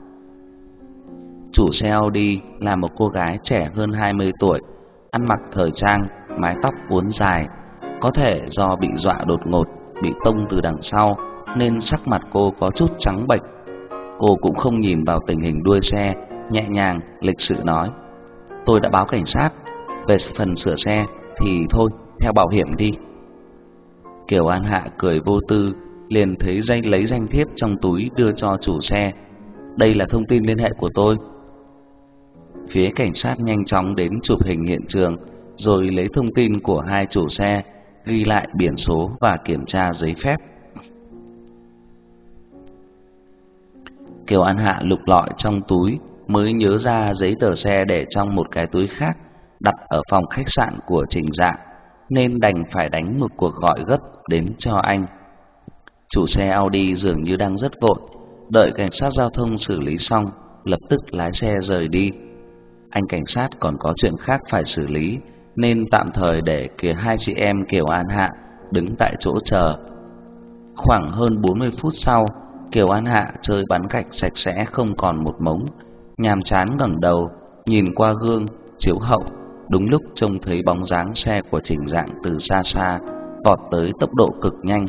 Chủ xe Audi là một cô gái trẻ hơn 20 tuổi, ăn mặc thời trang, mái tóc uốn dài. Có thể do bị dọa đột ngột, bị tông từ đằng sau nên sắc mặt cô có chút trắng bệch. Cô cũng không nhìn vào tình hình đuôi xe, nhẹ nhàng lịch sự nói: "Tôi đã báo cảnh sát, về phần sửa xe thì thôi, theo bảo hiểm đi." Kiều An Hạ cười vô tư, liền thấy lấy danh thiếp trong túi đưa cho chủ xe. "Đây là thông tin liên hệ của tôi." Phía cảnh sát nhanh chóng đến chụp hình hiện trường, rồi lấy thông tin của hai chủ xe, ghi lại biển số và kiểm tra giấy phép. Kiều An Hạ lục lọi trong túi, mới nhớ ra giấy tờ xe để trong một cái túi khác, đặt ở phòng khách sạn của Trình Dạng, nên đành phải đánh một cuộc gọi gấp đến cho anh. Chủ xe Audi dường như đang rất vội, đợi cảnh sát giao thông xử lý xong, lập tức lái xe rời đi. Anh cảnh sát còn có chuyện khác phải xử lý, nên tạm thời để hai chị em Kiều An Hạ đứng tại chỗ chờ. Khoảng hơn 40 phút sau, Kiều An Hạ chơi bắn gạch sạch sẽ không còn một mống, nhàm chán ngẩng đầu nhìn qua gương chiếu hậu, đúng lúc trông thấy bóng dáng xe của Trình Dạng từ xa xa vọt tới tốc độ cực nhanh.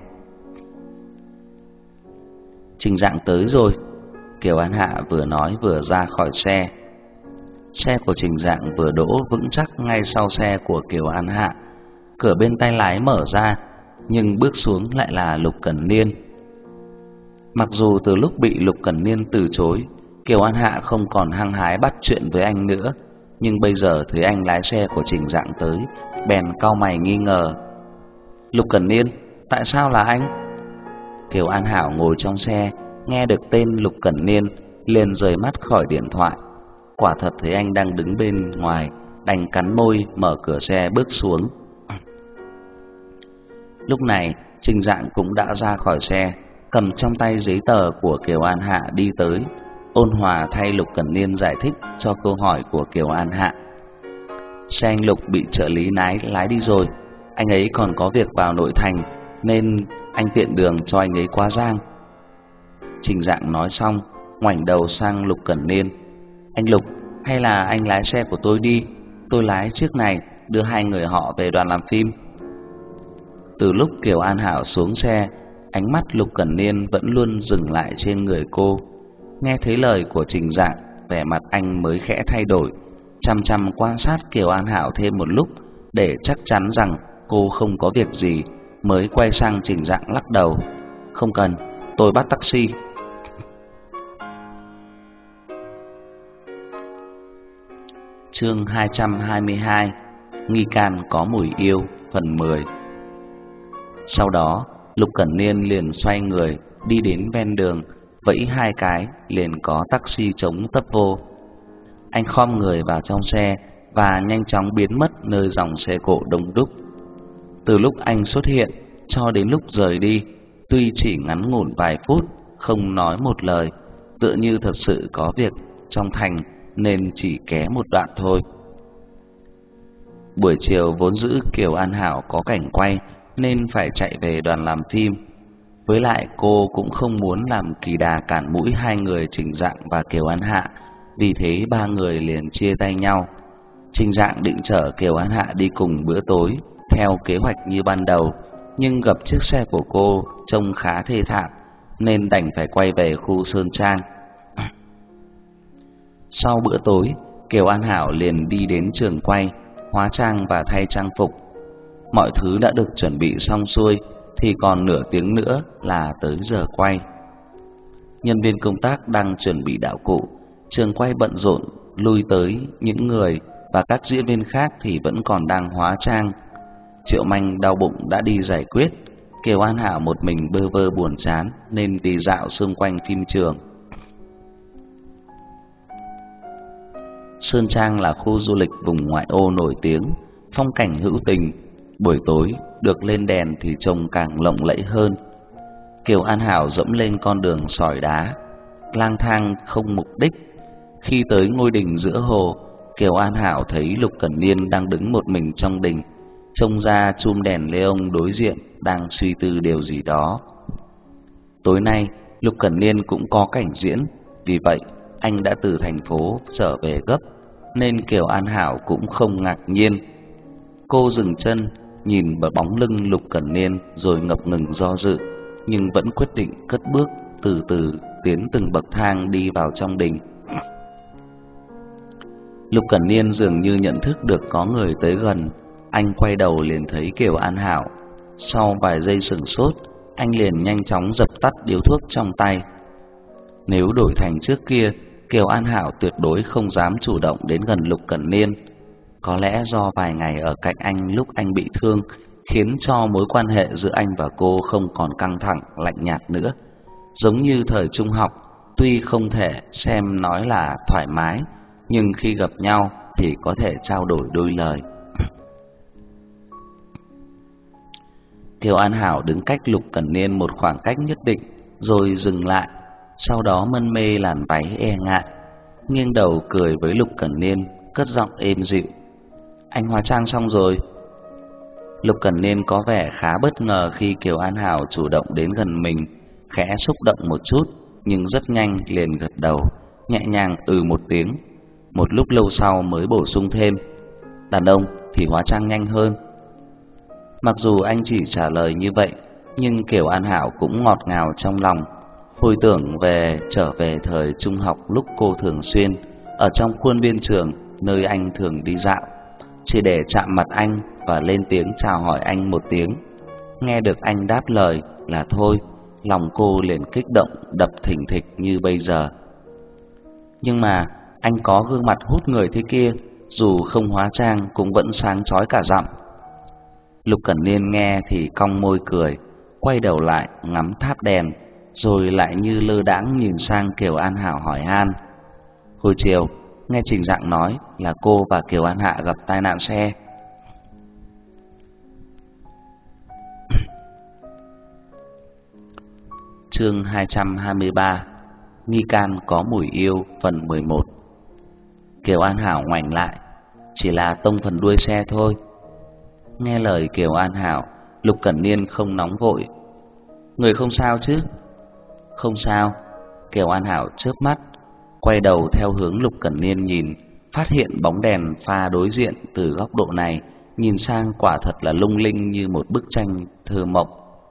"Trình Dạng tới rồi." Kiều An Hạ vừa nói vừa ra khỏi xe. Xe của Trình Dạng vừa đỗ vững chắc ngay sau xe của Kiều An Hạ. Cửa bên tay lái mở ra, nhưng bước xuống lại là Lục Cẩn Niên. Mặc dù từ lúc bị Lục Cẩn Niên từ chối, Kiều An Hạ không còn hăng hái bắt chuyện với anh nữa, nhưng bây giờ thấy anh lái xe của Trình Dạng tới, bèn cau mày nghi ngờ. "Lục Cẩn Niên, tại sao là anh?" Kiều An Hảo ngồi trong xe, nghe được tên Lục Cẩn Niên, liền rời mắt khỏi điện thoại. Quả thật thấy anh đang đứng bên ngoài, đành cắn môi mở cửa xe bước xuống. Lúc này Trình Dạng cũng đã ra khỏi xe, cầm trong tay giấy tờ của Kiều An Hạ đi tới, ôn hòa thay Lục Cẩn Niên giải thích cho câu hỏi của Kiều An Hạ. "Xe anh Lục bị trợ lý lái đi rồi, anh ấy còn có việc vào nội thành, nên anh tiện đường cho anh ấy qua Giang." Trình Dạng nói xong, ngoảnh đầu sang Lục Cẩn Niên: "Anh Lục, hay là anh lái xe của tôi đi, tôi lái chiếc này đưa hai người họ về đoàn làm phim." Từ lúc Kiều An Hảo xuống xe, ánh mắt Lục Cẩn Niên vẫn luôn dừng lại trên người cô. Nghe thấy lời của Trình Dạng, vẻ mặt anh mới khẽ thay đổi, chăm chăm quan sát Kiều An Hảo thêm một lúc để chắc chắn rằng cô không có việc gì, mới quay sang Trình Dạng lắc đầu: "Không cần, tôi bắt taxi." Chương 222: Nghi can có mùi yêu, phần 10. Sau đó, Lục Cẩn Niên liền xoay người đi đến ven đường, vẫy hai cái liền có taxi chống tấp vô. Anh khom người vào trong xe và nhanh chóng biến mất nơi dòng xe cộ đông đúc. Từ lúc anh xuất hiện cho đến lúc rời đi, tuy chỉ ngắn ngủn vài phút, không nói một lời, tựa như thật sự có việc trong thành nên chỉ ké một đoạn thôi. Buổi chiều vốn dĩ Kiều An Hảo có cảnh quay nên phải chạy về đoàn làm phim. Với lại cô cũng không muốn làm kỳ đà cản mũi hai người Trình Dạng và Kiều An Hạ, vì thế ba người liền chia tay nhau. Trình Dạng định chở Kiều An Hạ đi cùng bữa tối theo kế hoạch như ban đầu, nhưng gặp chiếc xe của cô trông khá thê thảm nên đành phải quay về khu Sơn Trang. Sau bữa tối, Kiều An Hảo liền đi đến trường quay, hóa trang và thay trang phục. Mọi thứ đã được chuẩn bị xong xuôi thì còn nửa tiếng nữa là tới giờ quay. Nhân viên công tác đang chuẩn bị đạo cụ, trường quay bận rộn lui tới những người và các diễn viên khác thì vẫn còn đang hóa trang. Triệu Manh đau bụng đã đi giải quyết, Kiều An Hảo một mình bơ vơ buồn chán nên đi dạo xung quanh phim trường. Sơn Trang là khu du lịch vùng ngoại ô nổi tiếng, phong cảnh hữu tình, buổi tối được lên đèn thì trông càng lộng lẫy hơn. Kiều An Hảo dẫm lên con đường sỏi đá, lang thang không mục đích. Khi tới ngôi đình giữa hồ, Kiều An Hảo thấy Lục Cẩn Niên đang đứng một mình trong đình, trông ra chum đèn neon đối diện đang suy tư điều gì đó. Tối nay Lục Cẩn Niên cũng có cảnh diễn, vì vậy anh đã từ thành phố trở về gấp, nên Kiều An Hảo cũng không ngạc nhiên. Cô dừng chân, nhìn vào bóng lưng Lục Cẩn Niên rồi ngập ngừng do dự, nhưng vẫn quyết định cất bước từ từ tiến từng bậc thang đi vào trong đình. Lục Cẩn Niên dường như nhận thức được có người tới gần, anh quay đầu liền thấy Kiều An Hảo. Sau vài giây sửng sốt, anh liền nhanh chóng dập tắt điếu thuốc trong tay. Nếu đổi thành trước kia, Kiều An Hảo tuyệt đối không dám chủ động đến gần Lục Cẩn Niên. Có lẽ do vài ngày ở cạnh anh lúc anh bị thương khiến cho mối quan hệ giữa anh và cô không còn căng thẳng, lạnh nhạt nữa. Giống như thời trung học, tuy không thể xem nói là thoải mái, nhưng khi gặp nhau thì có thể trao đổi đôi lời. Kiều An Hảo đứng cách Lục Cẩn Niên một khoảng cách nhất định rồi dừng lại, sau đó mân mê làn váy e ngại, nghiêng đầu cười với Lục Cẩn Niên, cất giọng êm dịu: "Anh hóa trang xong rồi?" Lục Cẩn Niên có vẻ khá bất ngờ khi Kiều An Hảo chủ động đến gần mình, khẽ xúc động một chút, nhưng rất nhanh liền gật đầu, nhẹ nhàng một tiếng. Một lúc lâu sau mới bổ sung thêm: "Đàn ông thì hóa trang nhanh hơn." Mặc dù anh chỉ trả lời như vậy, nhưng Kiều An Hảo cũng ngọt ngào trong lòng, hồi tưởng trở về thời trung học lúc cô thường xuyên ở trong khuôn viên trường nơi anh thường đi dạo, chỉ để chạm mặt anh và lên tiếng chào hỏi anh một tiếng. Nghe được anh đáp lời là thôi, lòng cô liền kích động đập thình thịch như bây giờ. Nhưng mà anh có gương mặt hút người thế kia, dù không hóa trang cũng vẫn sáng chói cả dặm. Lục Cẩn Niên nghe thì cong môi cười, quay đầu lại ngắm tháp đèn, rồi lại như lơ đãng nhìn sang Kiều An Hảo hỏi han: "Hồi chiều nghe Trình Dạng nói là cô và Kiều An Hạ gặp tai nạn xe." Chương 223: Nghi can có mùi yêu, phần 11. Kiều An Hảo ngoảnh lại: "Chỉ là tông phần đuôi xe thôi." Nghe lời Kiều An Hảo, Lục Cẩn Niên không nóng vội: "Người không sao chứ?" "Không sao." Kiều An Hảo chớp mắt, quay đầu theo hướng Lục Cẩn Niên nhìn, phát hiện bóng đèn pha đối diện từ góc độ này nhìn sang quả thật là lung linh như một bức tranh thơ mộng.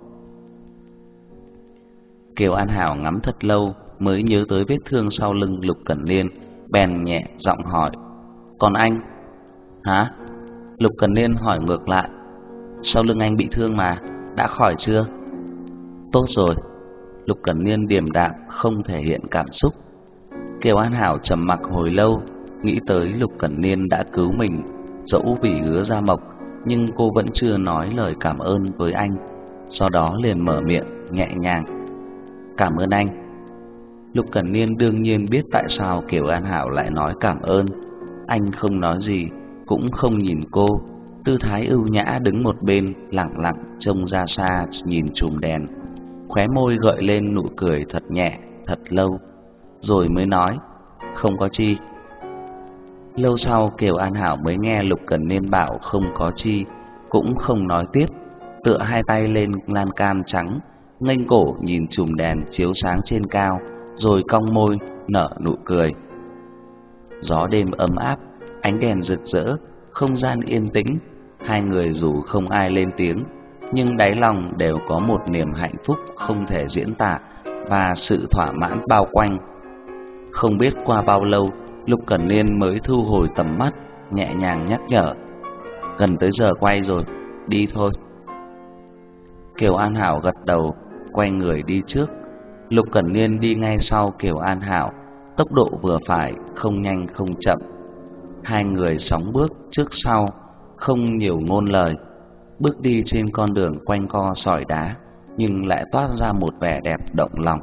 Kiều An Hảo ngắm thật lâu mới nhớ tới vết thương sau lưng Lục Cẩn Niên, bèn nhẹ giọng hỏi: "Còn anh?" "Hả?" Lục Cẩn Niên hỏi ngược lại: "Sau lưng anh bị thương mà, đã khỏi chưa?" "Tốt rồi." Lục Cẩn Niên điềm đạm không thể hiện cảm xúc. Kiều An Hảo trầm mặc hồi lâu, nghĩ tới Lục Cẩn Niên đã cứu mình, dẫu vì Hứa Gia Mộc, nhưng cô vẫn chưa nói lời cảm ơn với anh. Sau đó liền mở miệng nhẹ nhàng: "Cảm ơn anh." Lục Cẩn Niên đương nhiên biết tại sao Kiều An Hảo lại nói cảm ơn. Anh không nói gì, cũng không nhìn cô, tư thái ưu nhã đứng một bên, lặng lặng trông ra xa nhìn chùm đèn, khóe môi gợi lên nụ cười thật nhẹ, thật lâu, rồi mới nói: "Không có chi." Lâu sau Kiều An Hảo mới nghe Lục Cẩn Niên bảo không có chi, cũng không nói tiếp, tựa hai tay lên lan can trắng, nghênh cổ nhìn chùm đèn chiếu sáng trên cao, rồi cong môi nở nụ cười. Gió đêm ấm áp, ánh đèn rực rỡ, không gian yên tĩnh. Hai người dù không ai lên tiếng, nhưng đáy lòng đều có một niềm hạnh phúc không thể diễn tả và sự thỏa mãn bao quanh. Không biết qua bao lâu, Lục Cẩn Niên mới thu hồi tầm mắt, nhẹ nhàng nhắc nhở: "Gần tới giờ quay rồi, đi thôi." Kiều An Hảo gật đầu, quay người đi trước. Lục Cẩn Niên đi ngay sau Kiều An Hảo, tốc độ vừa phải, không nhanh không chậm. Hai người sóng bước trước sau, không nhiều ngôn lời, bước đi trên con đường quanh co sỏi đá, nhưng lại toát ra một vẻ đẹp động lòng.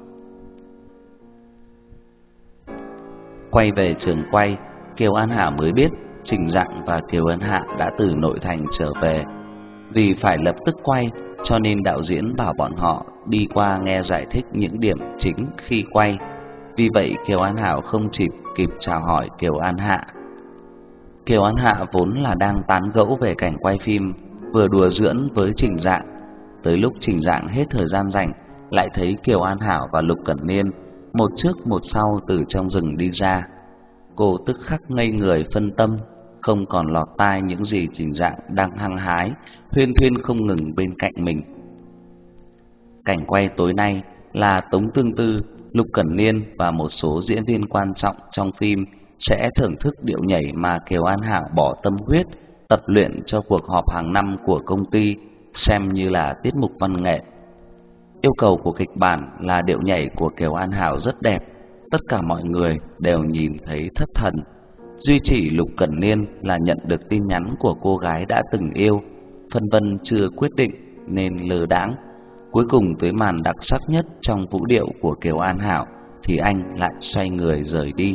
Quay về trường quay, Kiều An Hảo mới biết Trình Dạng và Kiều Ân Hạ đã từ nội thành trở về. Vì phải lập tức quay, cho nên đạo diễn bảo bọn họ đi qua nghe giải thích những điểm chính khi quay. Vì vậy Kiều An Hảo không kịp chào hỏi Kiều An Hạ. Kiều An Hạ vốn là đang tán gẫu về cảnh quay phim, vừa đùa giỡn với Trình Dạng. Tới lúc Trình Dạng hết thời gian rảnh, lại thấy Kiều An Hảo và Lục Cẩn Niên một trước một sau từ trong rừng đi ra. Cô tức khắc ngây người phân tâm, không còn lọt tai những gì Trình Dạng đang hăng hái huyên thuyên không ngừng bên cạnh mình. Cảnh quay tối nay là Tống Tương Tư, Lục Cẩn Niên và một số diễn viên quan trọng trong phim sẽ thưởng thức điệu nhảy mà Kiều An Hảo bỏ tâm huyết tập luyện cho cuộc họp hàng năm của công ty, xem như là tiết mục văn nghệ. Yêu cầu của kịch bản là điệu nhảy của Kiều An Hảo rất đẹp, tất cả mọi người đều nhìn thấy thất thần. Duy chỉ Lục Cẩn Niên là nhận được tin nhắn của cô gái đã từng yêu, phân vân chưa quyết định nên lơ đãng. Cuối cùng tới màn đặc sắc nhất trong vũ điệu của Kiều An Hảo thì anh lại xoay người rời đi.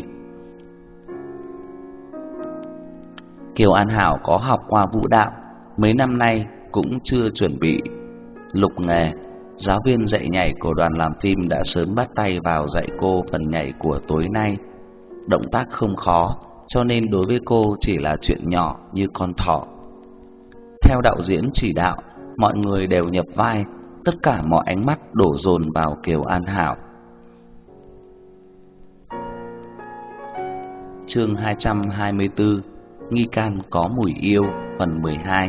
Kiều An Hảo có học qua vũ đạo, mấy năm nay cũng chưa chuẩn bị lục nghề. Giáo viên dạy nhảy của đoàn làm phim đã sớm bắt tay vào dạy cô phần nhảy của tối nay. Động tác không khó, cho nên đối với cô chỉ là chuyện nhỏ như con thỏ. Theo đạo diễn chỉ đạo, mọi người đều nhập vai, tất cả mọi ánh mắt đổ dồn vào Kiều An Hảo. Chương 224: Nghi can có mùi yêu, phần 12.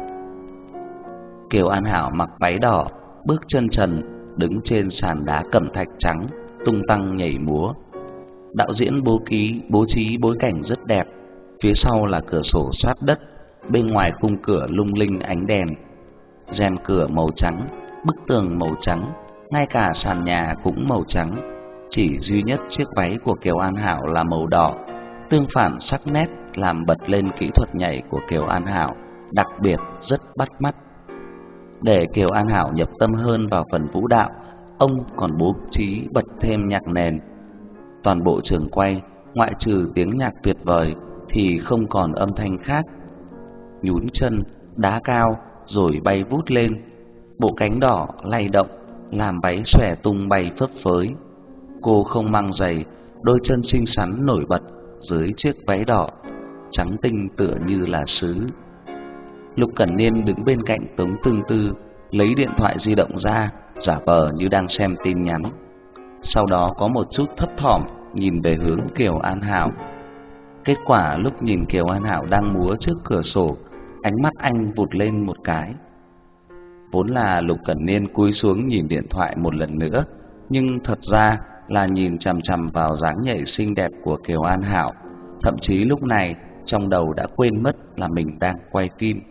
Kiều An Hảo mặc váy đỏ, bước chân trần, đứng trên sàn đá cẩm thạch trắng, tung tăng nhảy múa. Đạo diễn bố trí bối cảnh rất đẹp, phía sau là cửa sổ sát đất, bên ngoài khung cửa lung linh ánh đèn. Rèm cửa màu trắng, bức tường màu trắng, ngay cả sàn nhà cũng màu trắng. Chỉ duy nhất chiếc váy của Kiều An Hảo là màu đỏ, tương phản sắc nét làm bật lên kỹ thuật nhảy của Kiều An Hảo, đặc biệt rất bắt mắt. Để Kiều An Hảo nhập tâm hơn vào phần vũ đạo, ông còn bố trí bật thêm nhạc nền. Toàn bộ trường quay, ngoại trừ tiếng nhạc tuyệt vời thì không còn âm thanh khác. Nhún chân, đá cao rồi bay vút lên, bộ cánh đỏ lay động làm váy xòe tung bay phấp phới. Cô không mang giày, đôi chân xinh xắn nổi bật dưới chiếc váy đỏ, trắng tinh tựa như là sứ. Lục Cẩn Niên đứng bên cạnh Tống Tương Tư, lấy điện thoại di động ra, giả vờ như đang xem tin nhắn. Sau đó có một chút thấp thỏm nhìn về hướng Kiều An Hảo. Kết quả lúc nhìn Kiều An Hảo đang múa trước cửa sổ, ánh mắt anh vụt lên một cái. Vốn là Lục Cẩn Niên cúi xuống nhìn điện thoại một lần nữa, nhưng thật ra là nhìn chằm chằm vào dáng nhảy xinh đẹp của Kiều An Hảo. Thậm chí lúc này trong đầu đã quên mất là mình đang quay phim.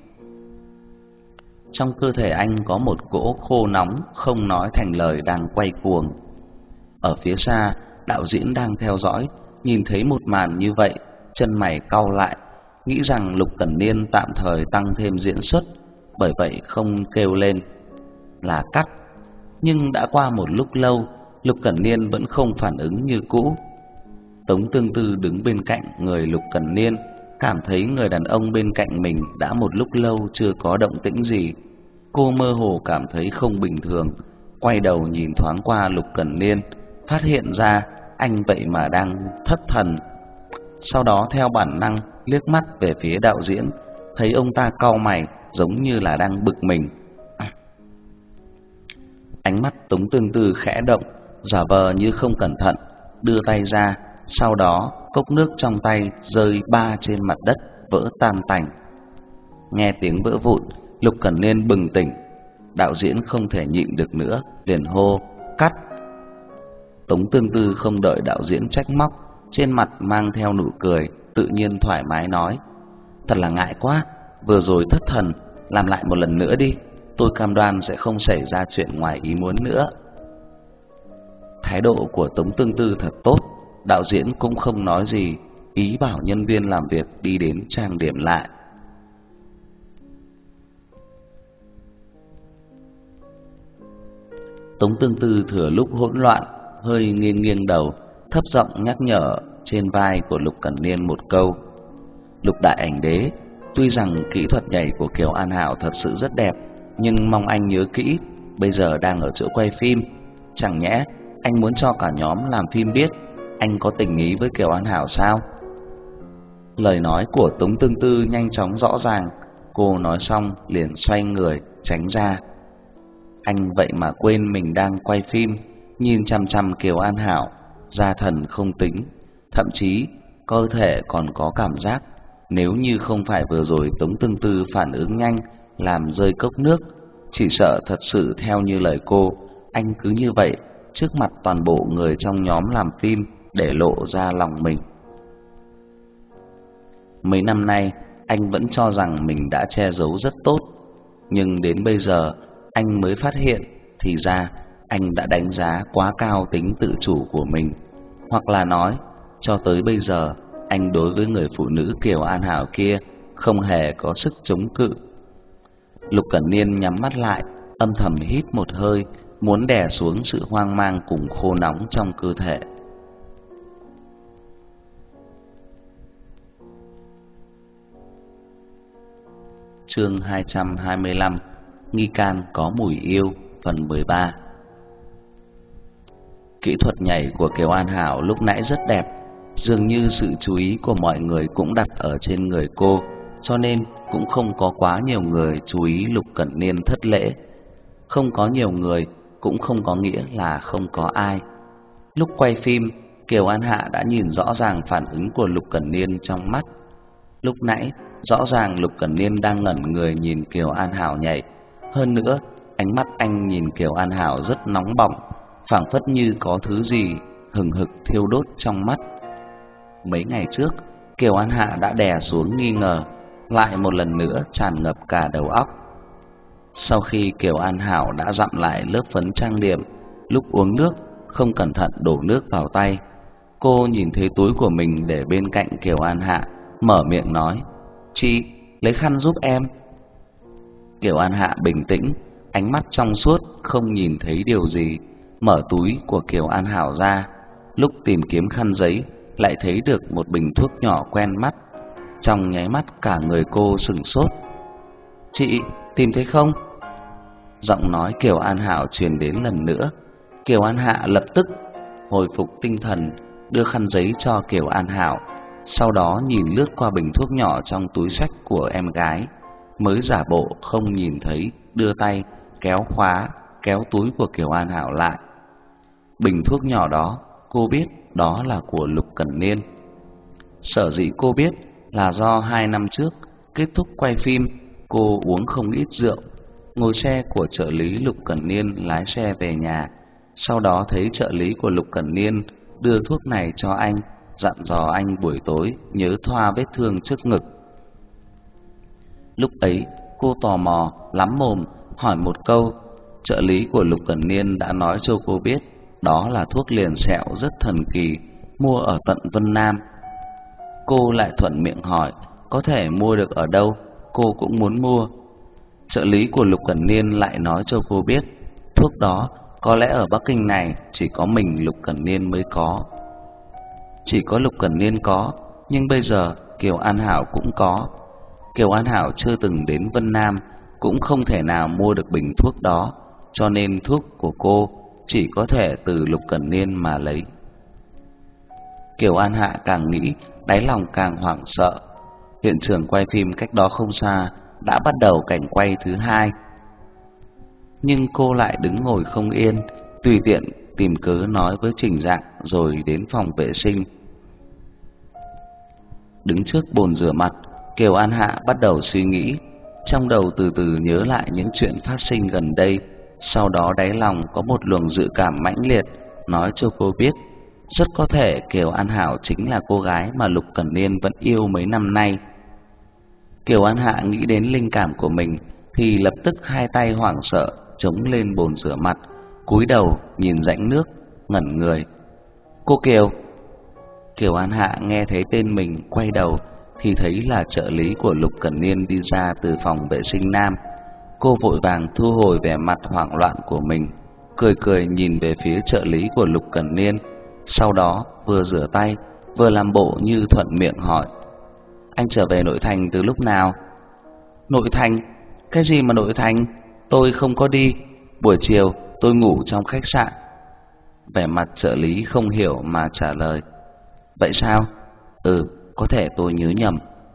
Trong cơ thể anh có một cỗ khô nóng không nói thành lời đang quay cuồng. Ở phía xa, đạo diễn đang theo dõi, nhìn thấy một màn như vậy, chân mày cau lại, nghĩ rằng Lục Cẩn Niên tạm thời tăng thêm diễn xuất, bởi vậy không kêu lên là cắt. Nhưng đã qua một lúc lâu, Lục Cẩn Niên vẫn không phản ứng như cũ. Tống Tương Tư đứng bên cạnh người Lục Cẩn Niên, cảm thấy người đàn ông bên cạnh mình đã một lúc lâu chưa có động tĩnh gì. Cô mơ hồ cảm thấy không bình thường, quay đầu nhìn thoáng qua Lục Cẩn Niên, phát hiện ra anh vậy mà đang thất thần. Sau đó theo bản năng liếc mắt về phía đạo diễn, thấy ông ta cau mày giống như là đang bực mình. Ánh mắt Tống Tương Tư khẽ động, giả vờ như không cẩn thận, đưa tay ra, sau đó cốc nước trong tay rơi ba trên mặt đất, vỡ tan tành. Nghe tiếng vỡ vụn, Lục Cẩn Niên bừng tỉnh. Đạo diễn không thể nhịn được nữa, liền hô cắt. Tống Tương Tư không đợi đạo diễn trách móc, trên mặt mang theo nụ cười, tự nhiên thoải mái nói: "Thật là ngại quá, vừa rồi thất thần, làm lại một lần nữa đi, tôi cam đoan sẽ không xảy ra chuyện ngoài ý muốn nữa." Thái độ của Tống Tương Tư thật tốt, đạo diễn cũng không nói gì, ý bảo nhân viên làm việc đi đến trang điểm lại. Tống Tương Tư thừa lúc hỗn loạn, hơi nghiêng nghiêng đầu, thấp giọng nhắc nhở trên vai của Lục Cẩn Niên một câu: "Lục đại ảnh đế, tuy rằng kỹ thuật nhảy của Kiều An Hảo thật sự rất đẹp, nhưng mong anh nhớ kỹ, bây giờ đang ở chỗ quay phim, chẳng nhẽ anh muốn cho cả nhóm làm phim biết anh có tình ý với Kiều An Hảo sao?" Lời nói của Tống Tương Tư nhanh chóng rõ ràng, cô nói xong liền xoay người tránh ra. Anh vậy mà quên mình đang quay phim, nhìn chằm chằm Kiều An Hảo, ra thần không tính, thậm chí cơ thể còn có cảm giác nếu như không phải vừa rồi Tống Tương Tư phản ứng nhanh làm rơi cốc nước, chỉ sợ thật sự theo như lời cô, anh cứ như vậy trước mặt toàn bộ người trong nhóm làm phim để lộ ra lòng mình. Mấy năm nay anh vẫn cho rằng mình đã che giấu rất tốt, nhưng đến bây giờ anh mới phát hiện thì ra anh đã đánh giá quá cao tính tự chủ của mình, hoặc là nói cho tới bây giờ anh đối với người phụ nữ Kiều An Hảo kia không hề có sức chống cự. Lục Cẩn Niên nhắm mắt lại, âm thầm hít một hơi, muốn đè xuống sự hoang mang cùng khô nóng trong cơ thể. Chương 225: Nghi can có mùi yêu, phần 13. Kỹ thuật nhảy của Kiều An Hảo lúc nãy rất đẹp, dường như sự chú ý của mọi người cũng đặt ở trên người cô, cho nên cũng không có quá nhiều người chú ý Lục Cẩn Niên thất lễ. Không có nhiều người cũng không có nghĩa là không có ai. Lúc quay phim, Kiều An Hạ đã nhìn rõ ràng phản ứng của Lục Cẩn Niên trong mắt. Lúc nãy, rõ ràng Lục Cẩn Niên đang ngẩn người nhìn Kiều An Hảo nhảy. Hơn nữa, ánh mắt anh nhìn Kiều An Hảo rất nóng bỏng, phảng phất như có thứ gì hừng hực thiêu đốt trong mắt. Mấy ngày trước, Kiều An Hạ đã đè xuống nghi ngờ, lại một lần nữa tràn ngập cả đầu óc. Sau khi Kiều An Hảo đã dặm lại lớp phấn trang điểm, lúc uống nước không cẩn thận đổ nước vào tay. Cô nhìn thấy túi của mình để bên cạnh Kiều An Hạ, mở miệng nói: "Chị, lấy khăn giúp em." Kiều An Hạ bình tĩnh, ánh mắt trong suốt không nhìn thấy điều gì, mở túi của Kiều An Hảo ra, lúc tìm kiếm khăn giấy lại thấy được một bình thuốc nhỏ quen mắt. Trong nháy mắt cả người cô sửng sốt. "Chị, tìm thấy không?" Giọng nói Kiều An Hảo truyền đến lần nữa. Kiều An Hạ lập tức hồi phục tinh thần, đưa khăn giấy cho Kiều An Hảo, sau đó nhìn lướt qua bình thuốc nhỏ trong túi xách của em gái, mới giả bộ không nhìn thấy, đưa tay kéo khóa, kéo túi của Kiều An Hảo lại. Bình thuốc nhỏ đó, cô biết đó là của Lục Cẩn Niên. Sở dĩ cô biết là do 2 năm trước kết thúc quay phim, cô uống không ít rượu, ngồi xe của trợ lý Lục Cẩn Niên lái xe về nhà, sau đó thấy trợ lý của Lục Cẩn Niên đưa thuốc này cho anh, dặn dò anh buổi tối nhớ thoa vết thương trước ngực. Lúc ấy cô tò mò lắm mồm hỏi một câu, trợ lý của Lục Cẩn Niên đã nói cho cô biết đó là thuốc liền sẹo rất thần kỳ, mua ở tận Vân Nam. Cô lại thuận miệng hỏi có thể mua được ở đâu, cô cũng muốn mua. Trợ lý của Lục Cẩn Niên lại nói cho cô biết thuốc đó có lẽ ở Bắc Kinh này chỉ có mình Lục Cẩn Niên mới có. Chỉ có Lục Cẩn Niên có, nhưng bây giờ Kiều An Hảo cũng có. Kiều An Hảo chưa từng đến Vân Nam, cũng không thể nào mua được bình thuốc đó, cho nên thuốc của cô chỉ có thể từ Lục Cẩn Niên mà lấy. Kiều An Hạ càng nghĩ, đáy lòng càng hoảng sợ. Hiện trường quay phim cách đó không xa đã bắt đầu cảnh quay thứ 2. Nhưng cô lại đứng ngồi không yên, tùy tiện tìm cớ nói với Trình Dạng rồi đến phòng vệ sinh. Đứng trước bồn rửa mặt, Kiều An Hạ bắt đầu suy nghĩ, trong đầu từ từ nhớ lại những chuyện phát sinh gần đây. Sau đó đáy lòng có một luồng dự cảm mãnh liệt nói cho cô biết rất có thể Kiều An Hảo chính là cô gái mà Lục Cẩn Niên vẫn yêu mấy năm nay. Kiều An Hạ nghĩ đến linh cảm của mình thì lập tức hai tay hoảng sợ chống lên bồn rửa mặt, cúi đầu nhìn rãnh nước, ngẩn người. Cô Kiều. Kiều An Hạ nghe thấy tên mình, quay đầu thì thấy là trợ lý của Lục Cẩn Niên đi ra từ phòng vệ sinh nam. Cô vội vàng thu hồi vẻ mặt hoảng loạn của mình, cười cười nhìn về phía trợ lý của Lục Cẩn Niên, sau đó vừa rửa tay vừa làm bộ như thuận miệng hỏi: Anh trở về nội thành từ lúc nào? Nội thành? Cái gì mà nội thành? Tôi không có đi, buổi chiều tôi ngủ trong khách sạn. Vẻ mặt trợ lý không hiểu mà trả lời: Vậy sao? Có thể tôi nhớ nhầm.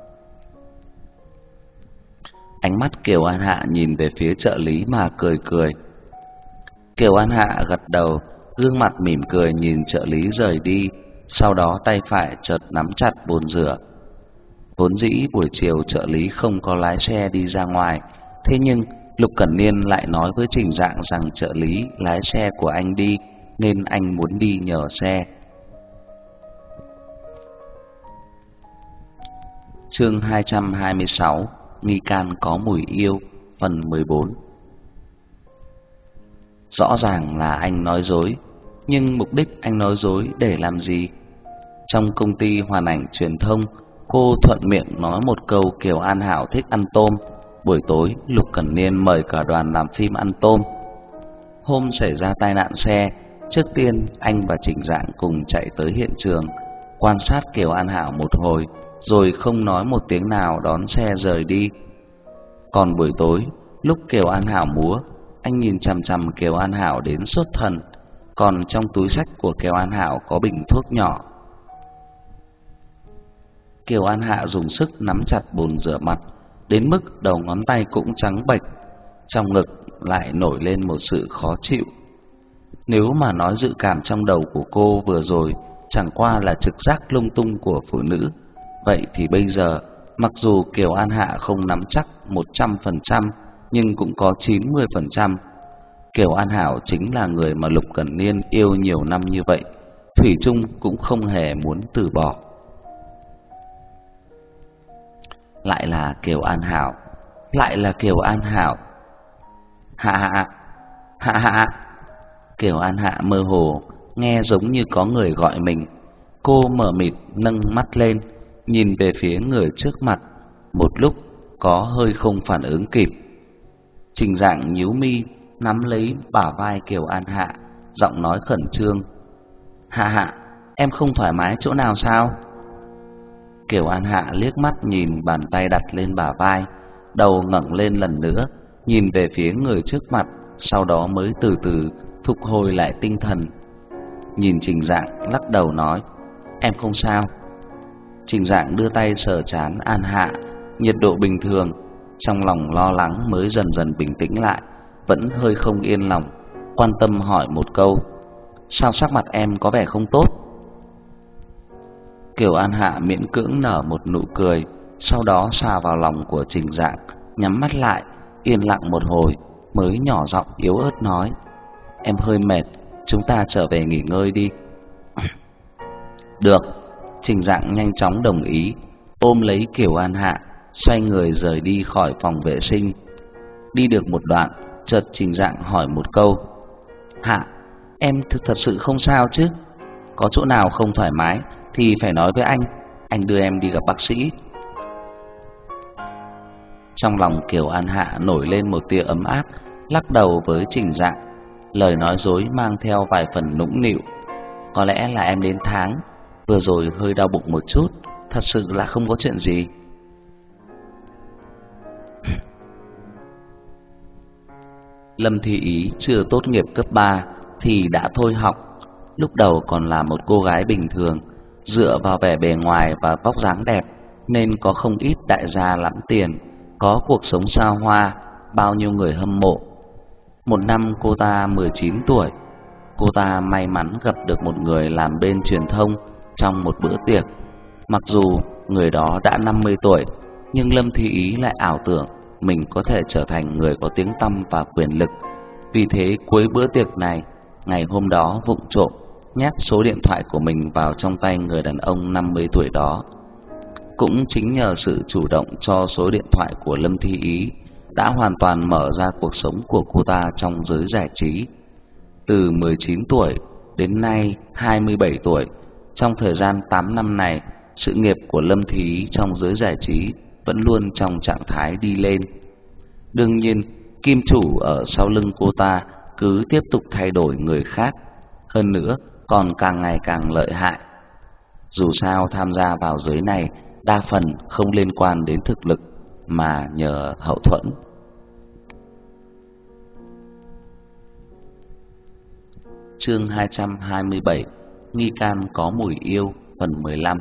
Ánh mắt Kiều An Hạ nhìn về phía trợ lý mà cười cười. Kiều An Hạ gật đầu, gương mặt mỉm cười nhìn trợ lý rời đi, sau đó tay phải chợt nắm chặt bồn rửa. Vốn dĩ buổi chiều trợ lý không có lái xe đi ra ngoài, thế nhưng Lục Cẩn Niên lại nói với Trình Dạng rằng trợ lý lái xe của anh đi, nên anh muốn đi nhờ xe. Chương 226: Nghi can có mùi yêu, phần 14. Rõ ràng là anh nói dối, nhưng mục đích anh nói dối để làm gì? Trong công ty Hoàn Ảnh Truyền thông, cô thuận miệng nói một câu Kiều An Hảo thích ăn tôm. Buổi tối Lục Cẩn Niên mời cả đoàn làm phim ăn tôm. Hôm xảy ra tai nạn xe, trước tiên anh và Trình Dạng cùng chạy tới hiện trường, quan sát Kiều An Hảo một hồi, rồi không nói một tiếng nào đón xe rời đi. Còn buổi tối, lúc Kiều An Hảo múa, anh nhìn chằm chằm Kiều An Hảo đến sốt thần. Còn trong túi xách của Kiều An Hảo có bình thuốc nhỏ. Kiều An Hạ dùng sức nắm chặt bồn rửa mặt, đến mức đầu ngón tay cũng trắng bệch, trong ngực lại nổi lên một sự khó chịu. Nếu mà nói dự cảm trong đầu của cô vừa rồi chẳng qua là trực giác lung tung của phụ nữ, vậy thì bây giờ, mặc dù Kiều An Hạ không nắm chắc 100%, nhưng cũng có 90%. Kiều An Hảo chính là người mà Lục Cẩn Niên yêu nhiều năm như vậy, thủy chung cũng không hề muốn từ bỏ. Lại là Kiều An Hảo, lại là Kiều An Hảo. Hạ hạ. Kiều An Hạ mơ hồ nghe giống như có người gọi mình. Cô mờ mịt nâng mắt lên, nhìn về phía người trước mặt, một lúc có hơi không phản ứng kịp. Trình Dạng nhíu mi, nắm lấy bả vai Kiều An Hạ, giọng nói khẩn trương: Hạ, em không thoải mái chỗ nào sao? Kiều An Hạ liếc mắt nhìn bàn tay đặt lên bả vai, đầu ngẩng lên lần nữa, nhìn về phía người trước mặt, sau đó mới từ từ phục hồi lại tinh thần. Nhìn Trình Dạng lắc đầu nói: Em không sao. Trình Dạng đưa tay sờ trán An Hạ, nhiệt độ bình thường, trong lòng lo lắng mới dần dần bình tĩnh lại, vẫn hơi không yên lòng, quan tâm hỏi một câu: Sao sắc mặt em có vẻ không tốt? Kiều An Hạ miễn cưỡng nở một nụ cười, sau đó xà vào lòng của Trình Dạng, nhắm mắt lại, yên lặng một hồi, mới nhỏ giọng yếu ớt nói: Em hơi mệt, chúng ta trở về nghỉ ngơi đi. Được. Trình Dạng nhanh chóng đồng ý, ôm lấy Kiều An Hạ, xoay người rời đi khỏi phòng vệ sinh. Đi được một đoạn, chợt Trình Dạng hỏi một câu: Hạ, em thật sự không sao chứ? Có chỗ nào không thoải mái thì phải nói với anh đưa em đi gặp bác sĩ. Trong lòng Kiều An Hạ nổi lên một tia ấm áp, lắc đầu với Trình Dạng, lời nói dối mang theo vài phần nũng nịu: Có lẽ là em đến tháng, vừa rồi hơi đau bụng một chút, thật sự là không có chuyện gì. Lâm Thi Ý chưa tốt nghiệp cấp 3 thì đã thôi học, lúc đầu còn là một cô gái bình thường, dựa vào vẻ bề ngoài và vóc dáng đẹp nên có không ít đại gia lắm tiền, có cuộc sống xa hoa, bao nhiêu người hâm mộ. Một năm cô ta 19 tuổi, cô ta may mắn gặp được một người làm bên truyền thông trong một bữa tiệc. Mặc dù người đó đã 50 tuổi, nhưng Lâm Thi Ý lại ảo tưởng mình có thể trở thành người có tiếng tăm và quyền lực. Vì thế cuối bữa tiệc này, ngày hôm đó vụng trộm, nhét số điện thoại của mình vào trong tay người đàn ông 50 tuổi đó. Cũng chính nhờ sự chủ động cho số điện thoại của Lâm Thi Ý đã hoàn toàn mở ra cuộc sống của cô ta trong giới giải trí. Từ 19 tuổi đến nay 27 tuổi, trong thời gian 8 năm này, sự nghiệp của Lâm Thi Ý trong giới giải trí vẫn luôn trong trạng thái đi lên. Đương nhiên, kim chủ ở sau lưng cô ta cứ tiếp tục thay đổi người khác, hơn nữa còn càng ngày càng lợi hại. Dù sao tham gia vào giới này đa phần không liên quan đến thực lực mà nhờ hậu thuẫn. Chương 227: Nghi can có mùi yêu, phần 15.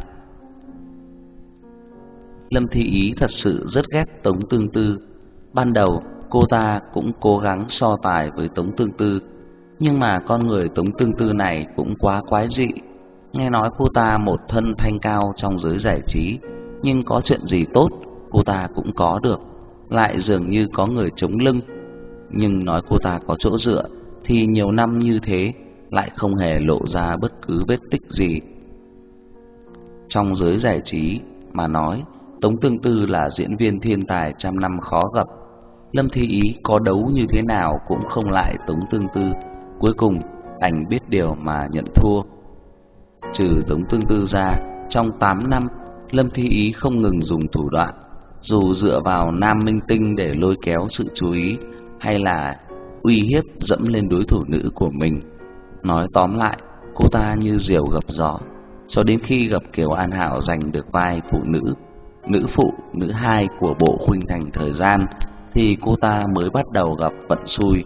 Lâm Thi Ý thật sự rất ghét Tống Tương Tư. Ban đầu cô ta cũng cố gắng so tài với Tống Tương Tư, nhưng mà con người Tống Tương Tư này cũng quá quái dị. Nghe nói cô ta một thân thanh cao trong giới giải trí, nhưng có chuyện gì tốt cô ta cũng có được, lại dường như có người chống lưng. Nhưng nói cô ta có chỗ dựa thì nhiều năm như thế lại không hề lộ ra bất cứ vết tích gì. Trong giới giải trí mà nói, Tống Tương Tư là diễn viên thiên tài trăm năm khó gặp. Lâm Thi Ý có đấu như thế nào cũng không lại Tống Tương Tư, cuối cùng đành biết điều mà nhận thua. Trừ Tống Tương Tư ra, trong 8 năm, Lâm Thi Ý không ngừng dùng thủ đoạn, dù dựa vào nam minh tinh để lôi kéo sự chú ý, hay là uy hiếp dẫm lên đối thủ nữ của mình. Nói tóm lại, cô ta như diều gặp gió, cho đến khi gặp Kiều An Hảo giành được vai phụ nữ, nữ phụ, nữ hai của bộ khuynh thành thời gian, thì cô ta mới bắt đầu gặp vận xui.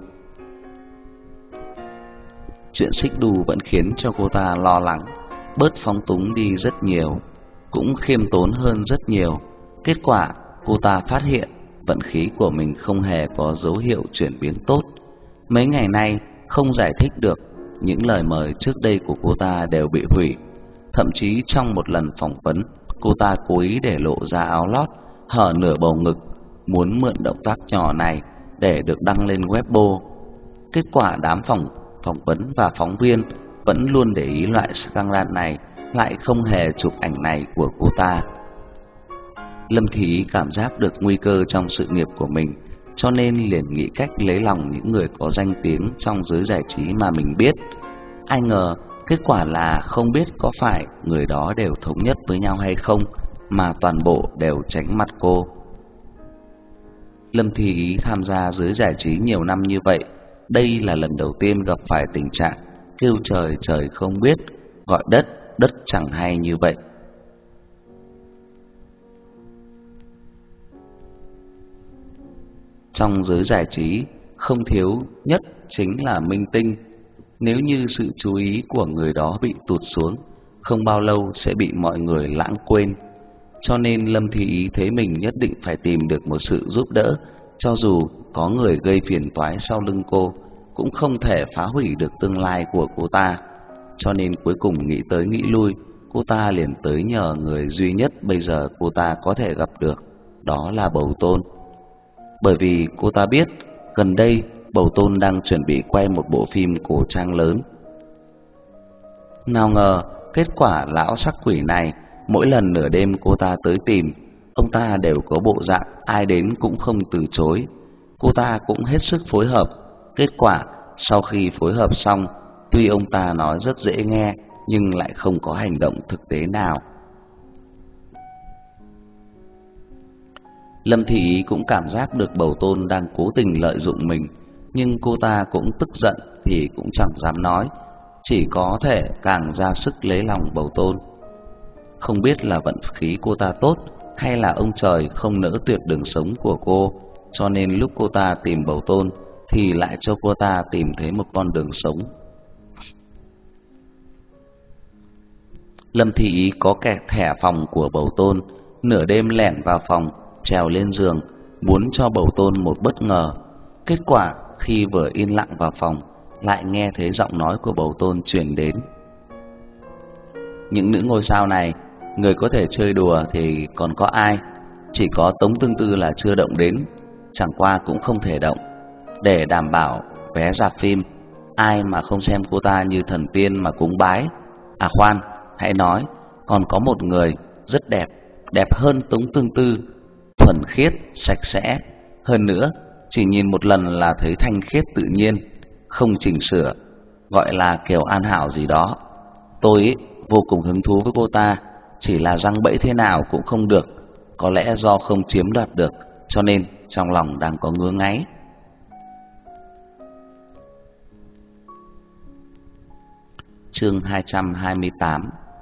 Chuyện xích đu vẫn khiến cho cô ta lo lắng, bớt phóng túng đi rất nhiều, cũng khiêm tốn hơn rất nhiều. Kết quả cô ta phát hiện vận khí của mình không hề có dấu hiệu chuyển biến tốt. Mấy ngày nay không giải thích được, những lời mời trước đây của cô ta đều bị hủy. Thậm chí trong một lần phỏng vấn, cô ta cố ý để lộ ra áo lót, hở nửa bầu ngực, muốn mượn động tác nhỏ này để được đăng lên Weibo. Kết quả đám phỏng vấn và phóng viên vẫn luôn để ý loại scandal này, lại không hề chụp ảnh này của cô ta. Lâm Thi Ý cảm giác được nguy cơ trong sự nghiệp của mình, cho nên liền nghĩ cách lấy lòng những người có danh tiếng trong giới giải trí mà mình biết. Ai ngờ kết quả là không biết có phải người đó đều thống nhất với nhau hay không, mà toàn bộ đều tránh mặt cô. Lâm Thi Ý tham gia giới giải trí nhiều năm như vậy, đây là lần đầu tiên gặp phải tình trạng kêu trời trời không biết, gọi đất đất chẳng hay như vậy. Trong giới giải trí, không thiếu nhất chính là minh tinh. Nếu như sự chú ý của người đó bị tụt xuống, không bao lâu sẽ bị mọi người lãng quên. Cho nên Lâm Thi Ý thấy mình nhất định phải tìm được một sự giúp đỡ, cho dù có người gây phiền toái sau lưng cô, cũng không thể phá hủy được tương lai của cô ta. Cho nên cuối cùng nghĩ tới nghĩ lui, cô ta liền tới nhờ người duy nhất bây giờ cô ta có thể gặp được, đó là Bầu Tôn. Bởi vì cô ta biết gần đây Bầu Tôn đang chuẩn bị quay một bộ phim cổ trang lớn. Nào ngờ kết quả lão sắc quỷ này, mỗi lần nửa đêm cô ta tới tìm, ông ta đều có bộ dạng ai đến cũng không từ chối. Cô ta cũng hết sức phối hợp. Kết quả sau khi phối hợp xong, tuy ông ta nói rất dễ nghe, nhưng lại không có hành động thực tế nào. Lâm Thi Ý cũng cảm giác được Bầu Tôn đang cố tình lợi dụng mình, nhưng cô ta cũng tức giận thì cũng chẳng dám nói, chỉ có thể càng ra sức lấy lòng Bầu Tôn. Không biết là vận khí cô ta tốt hay là ông trời không nỡ tuyệt đường sống của cô, cho nên lúc cô ta tìm Bầu Tôn thì lại cho cô ta tìm thấy một con đường sống. Lâm Thi Ý có kẻ thẻ phòng của Bầu Tôn, nửa đêm lẻn vào phòng, trèo lên giường, muốn cho Bầu Tôn một bất ngờ. Kết quả khi vừa yên lặng vào phòng, lại nghe thấy giọng nói của Bầu Tôn truyền đến. Những nữ ngôi sao này, người có thể chơi đùa thì còn có ai? Chỉ có Tống Tương Tư là chưa động đến, chẳng qua cũng không thể động. Để đảm bảo vé rạp phim, ai mà không xem cô ta như thần tiên mà cúng bái. À khoan, hãy nói, còn có một người rất đẹp, đẹp hơn Tống Tương Tư, thuần khiết, sạch sẽ. Hơn nữa, chỉ nhìn một lần là thấy thanh khiết tự nhiên, không chỉnh sửa, gọi là Kiều An Hảo gì đó. Tôi ý, vô cùng hứng thú với cô ta, chỉ là giăng bẫy thế nào cũng không được. Có lẽ do không chiếm đoạt được, cho nên trong lòng đang có ngứa ngáy. Chương 228.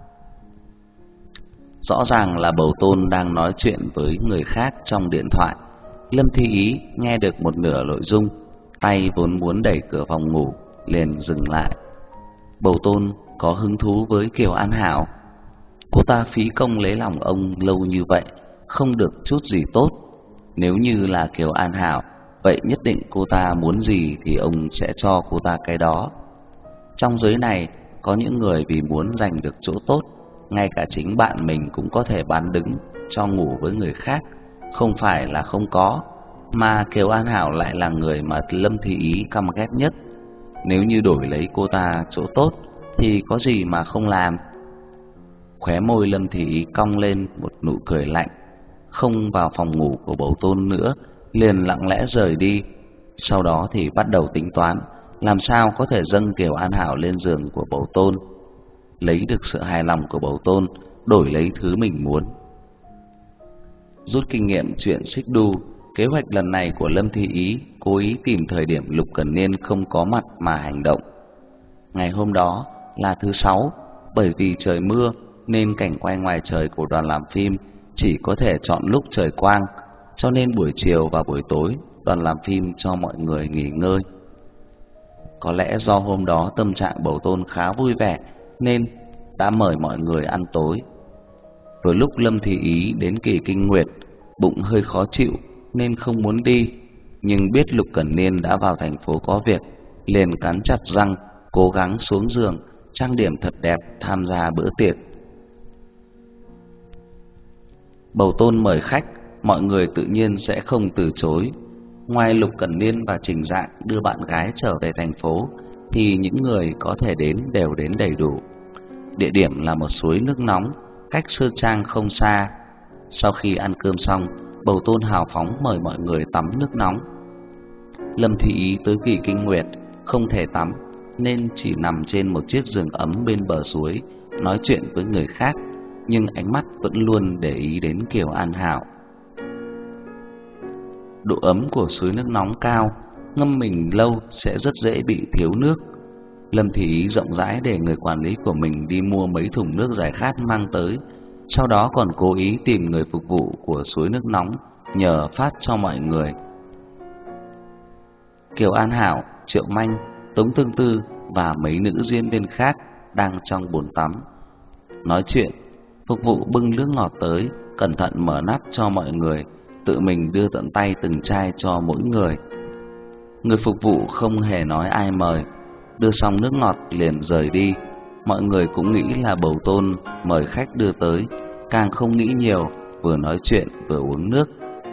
Rõ ràng là Bầu Tôn đang nói chuyện với người khác trong điện thoại. Lâm Thi Ý nghe được một nửa nội dung, tay vốn muốn đẩy cửa phòng ngủ liền dừng lại. Bầu Tôn có hứng thú với Kiều An Hảo. Cô ta phí công lấy lòng ông lâu như vậy, không được chút gì tốt. Nếu như là Kiều An Hảo, vậy nhất định cô ta muốn gì thì ông sẽ cho cô ta cái đó. Trong giới này có những người vì muốn giành được chỗ tốt, ngay cả chính bạn mình cũng có thể bán đứng cho ngủ với người khác, không phải là không có. Mà Kiều An Hảo lại là người mà Lâm Thị Ý căm ghét nhất. Nếu như đổi lấy cô ta chỗ tốt thì có gì mà không làm. Khóe môi Lâm Thị Ý cong lên một nụ cười lạnh, không vào phòng ngủ của Bầu Tôn nữa, liền lặng lẽ rời đi. Sau đó thì bắt đầu tính toán làm sao có thể dâng Kiều An Hảo lên giường của Bầu Tôn, lấy được sự hài lòng của Bầu Tôn, đổi lấy thứ mình muốn. Rút kinh nghiệm chuyện xích đu, kế hoạch lần này của Lâm Thi Ý cố ý tìm thời điểm Lục Cẩn Niên không có mặt mà hành động. Ngày hôm đó là thứ Sáu, bởi vì trời mưa nên cảnh quay ngoài trời của đoàn làm phim chỉ có thể chọn lúc trời quang, cho nên buổi chiều và buổi tối đoàn làm phim cho mọi người nghỉ ngơi. Có lẽ do hôm đó tâm trạng Bầu Tôn khá vui vẻ nên đã mời mọi người ăn tối. Vừa lúc Lâm Thị Ý đến kỳ kinh nguyệt, bụng hơi khó chịu nên không muốn đi, nhưng biết Lục Cẩn Niên đã vào thành phố có việc, liền cắn chặt răng, cố gắng xuống giường, trang điểm thật đẹp tham gia bữa tiệc. Bầu Tôn mời khách, mọi người tự nhiên sẽ không từ chối. Ngoài Lục Cẩn Niên và Trình Dạng đưa bạn gái trở về thành phố, thì những người có thể đến đều đến đầy đủ. Địa điểm là một suối nước nóng, cách Sơn Trang không xa. Sau khi ăn cơm xong, Bầu Tôn hào phóng mời mọi người tắm nước nóng. Lâm Thị Ý tới kỳ kinh nguyệt không thể tắm, nên chỉ nằm trên một chiếc giường ấm bên bờ suối, nói chuyện với người khác, nhưng ánh mắt vẫn luôn để ý đến Kiều An Hảo. Độ ấm của suối nước nóng cao, ngâm mình lâu sẽ rất dễ bị thiếu nước. Lâm Thị Ý rộng rãi để người quản lý của mình đi mua mấy thùng nước giải khát mang tới, sau đó còn cố ý tìm người phục vụ của suối nước nóng nhờ phát cho mọi người. Kiều An Hảo, Triệu Manh, Tống Tương Tư và mấy nữ diễn viên khác đang trong bồn tắm nói chuyện. Phục vụ bưng nước ngọt tới, cẩn thận mở nắp cho mọi người, tự mình đưa tận tay từng chai cho mỗi người. Người phục vụ không hề nói ai mời, đưa xong nước ngọt liền rời đi. Mọi người cũng nghĩ là Bầu Tôn mời khách đưa tới, càng không nghĩ nhiều, vừa nói chuyện vừa uống nước.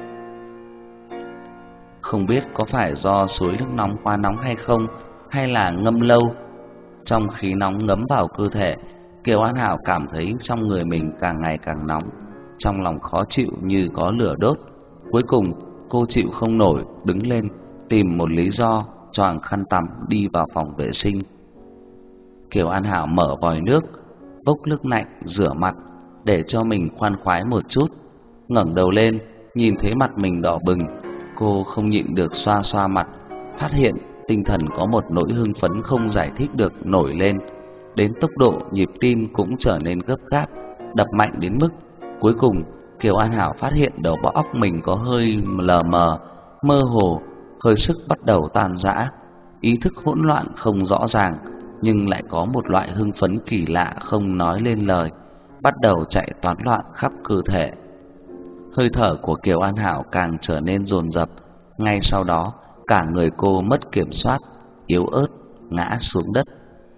Không biết có phải do suối nước nóng quá nóng hay không, hay là ngâm lâu, trong khí nóng ngấm vào cơ thể, Kiều An Hảo cảm thấy trong người mình càng ngày càng nóng, trong lòng khó chịu như có lửa đốt. Cuối cùng cô chịu không nổi, đứng lên tìm một lý do, choàng khăn tắm đi vào phòng vệ sinh. Kiều An Hảo mở vòi nước, vốc nước lạnh rửa mặt để cho mình khoan khoái một chút. Ngẩng đầu lên, nhìn thấy mặt mình đỏ bừng, cô không nhịn được xoa xoa mặt, phát hiện tinh thần có một nỗi hưng phấn không giải thích được nổi lên, đến tốc độ nhịp tim cũng trở nên gấp gáp, đập mạnh đến mức cuối cùng Kiều An Hảo phát hiện đầu óc mình có hơi lờ mờ, mơ hồ, hơi sức bắt đầu tan rã, ý thức hỗn loạn không rõ ràng, nhưng lại có một loại hưng phấn kỳ lạ không nói lên lời, bắt đầu chạy toán loạn khắp cơ thể. Hơi thở của Kiều An Hảo càng trở nên dồn dập, ngay sau đó cả người cô mất kiểm soát, yếu ớt ngã xuống đất.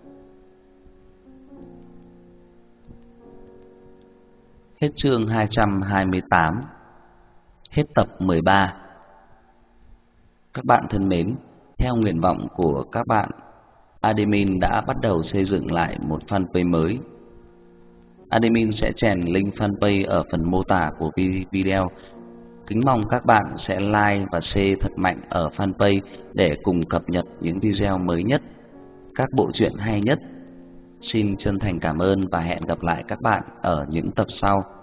Hết chương 228. Hết tập 13. Các bạn thân mến, theo nguyện vọng của các bạn, Admin đã bắt đầu xây dựng lại một fanpage mới. Admin sẽ chèn link fanpage ở phần mô tả của video. Kính mong các bạn sẽ like và share thật mạnh ở fanpage để cùng cập nhật những video mới nhất, các bộ truyện hay nhất. Xin chân thành cảm ơn và hẹn gặp lại các bạn ở những tập sau.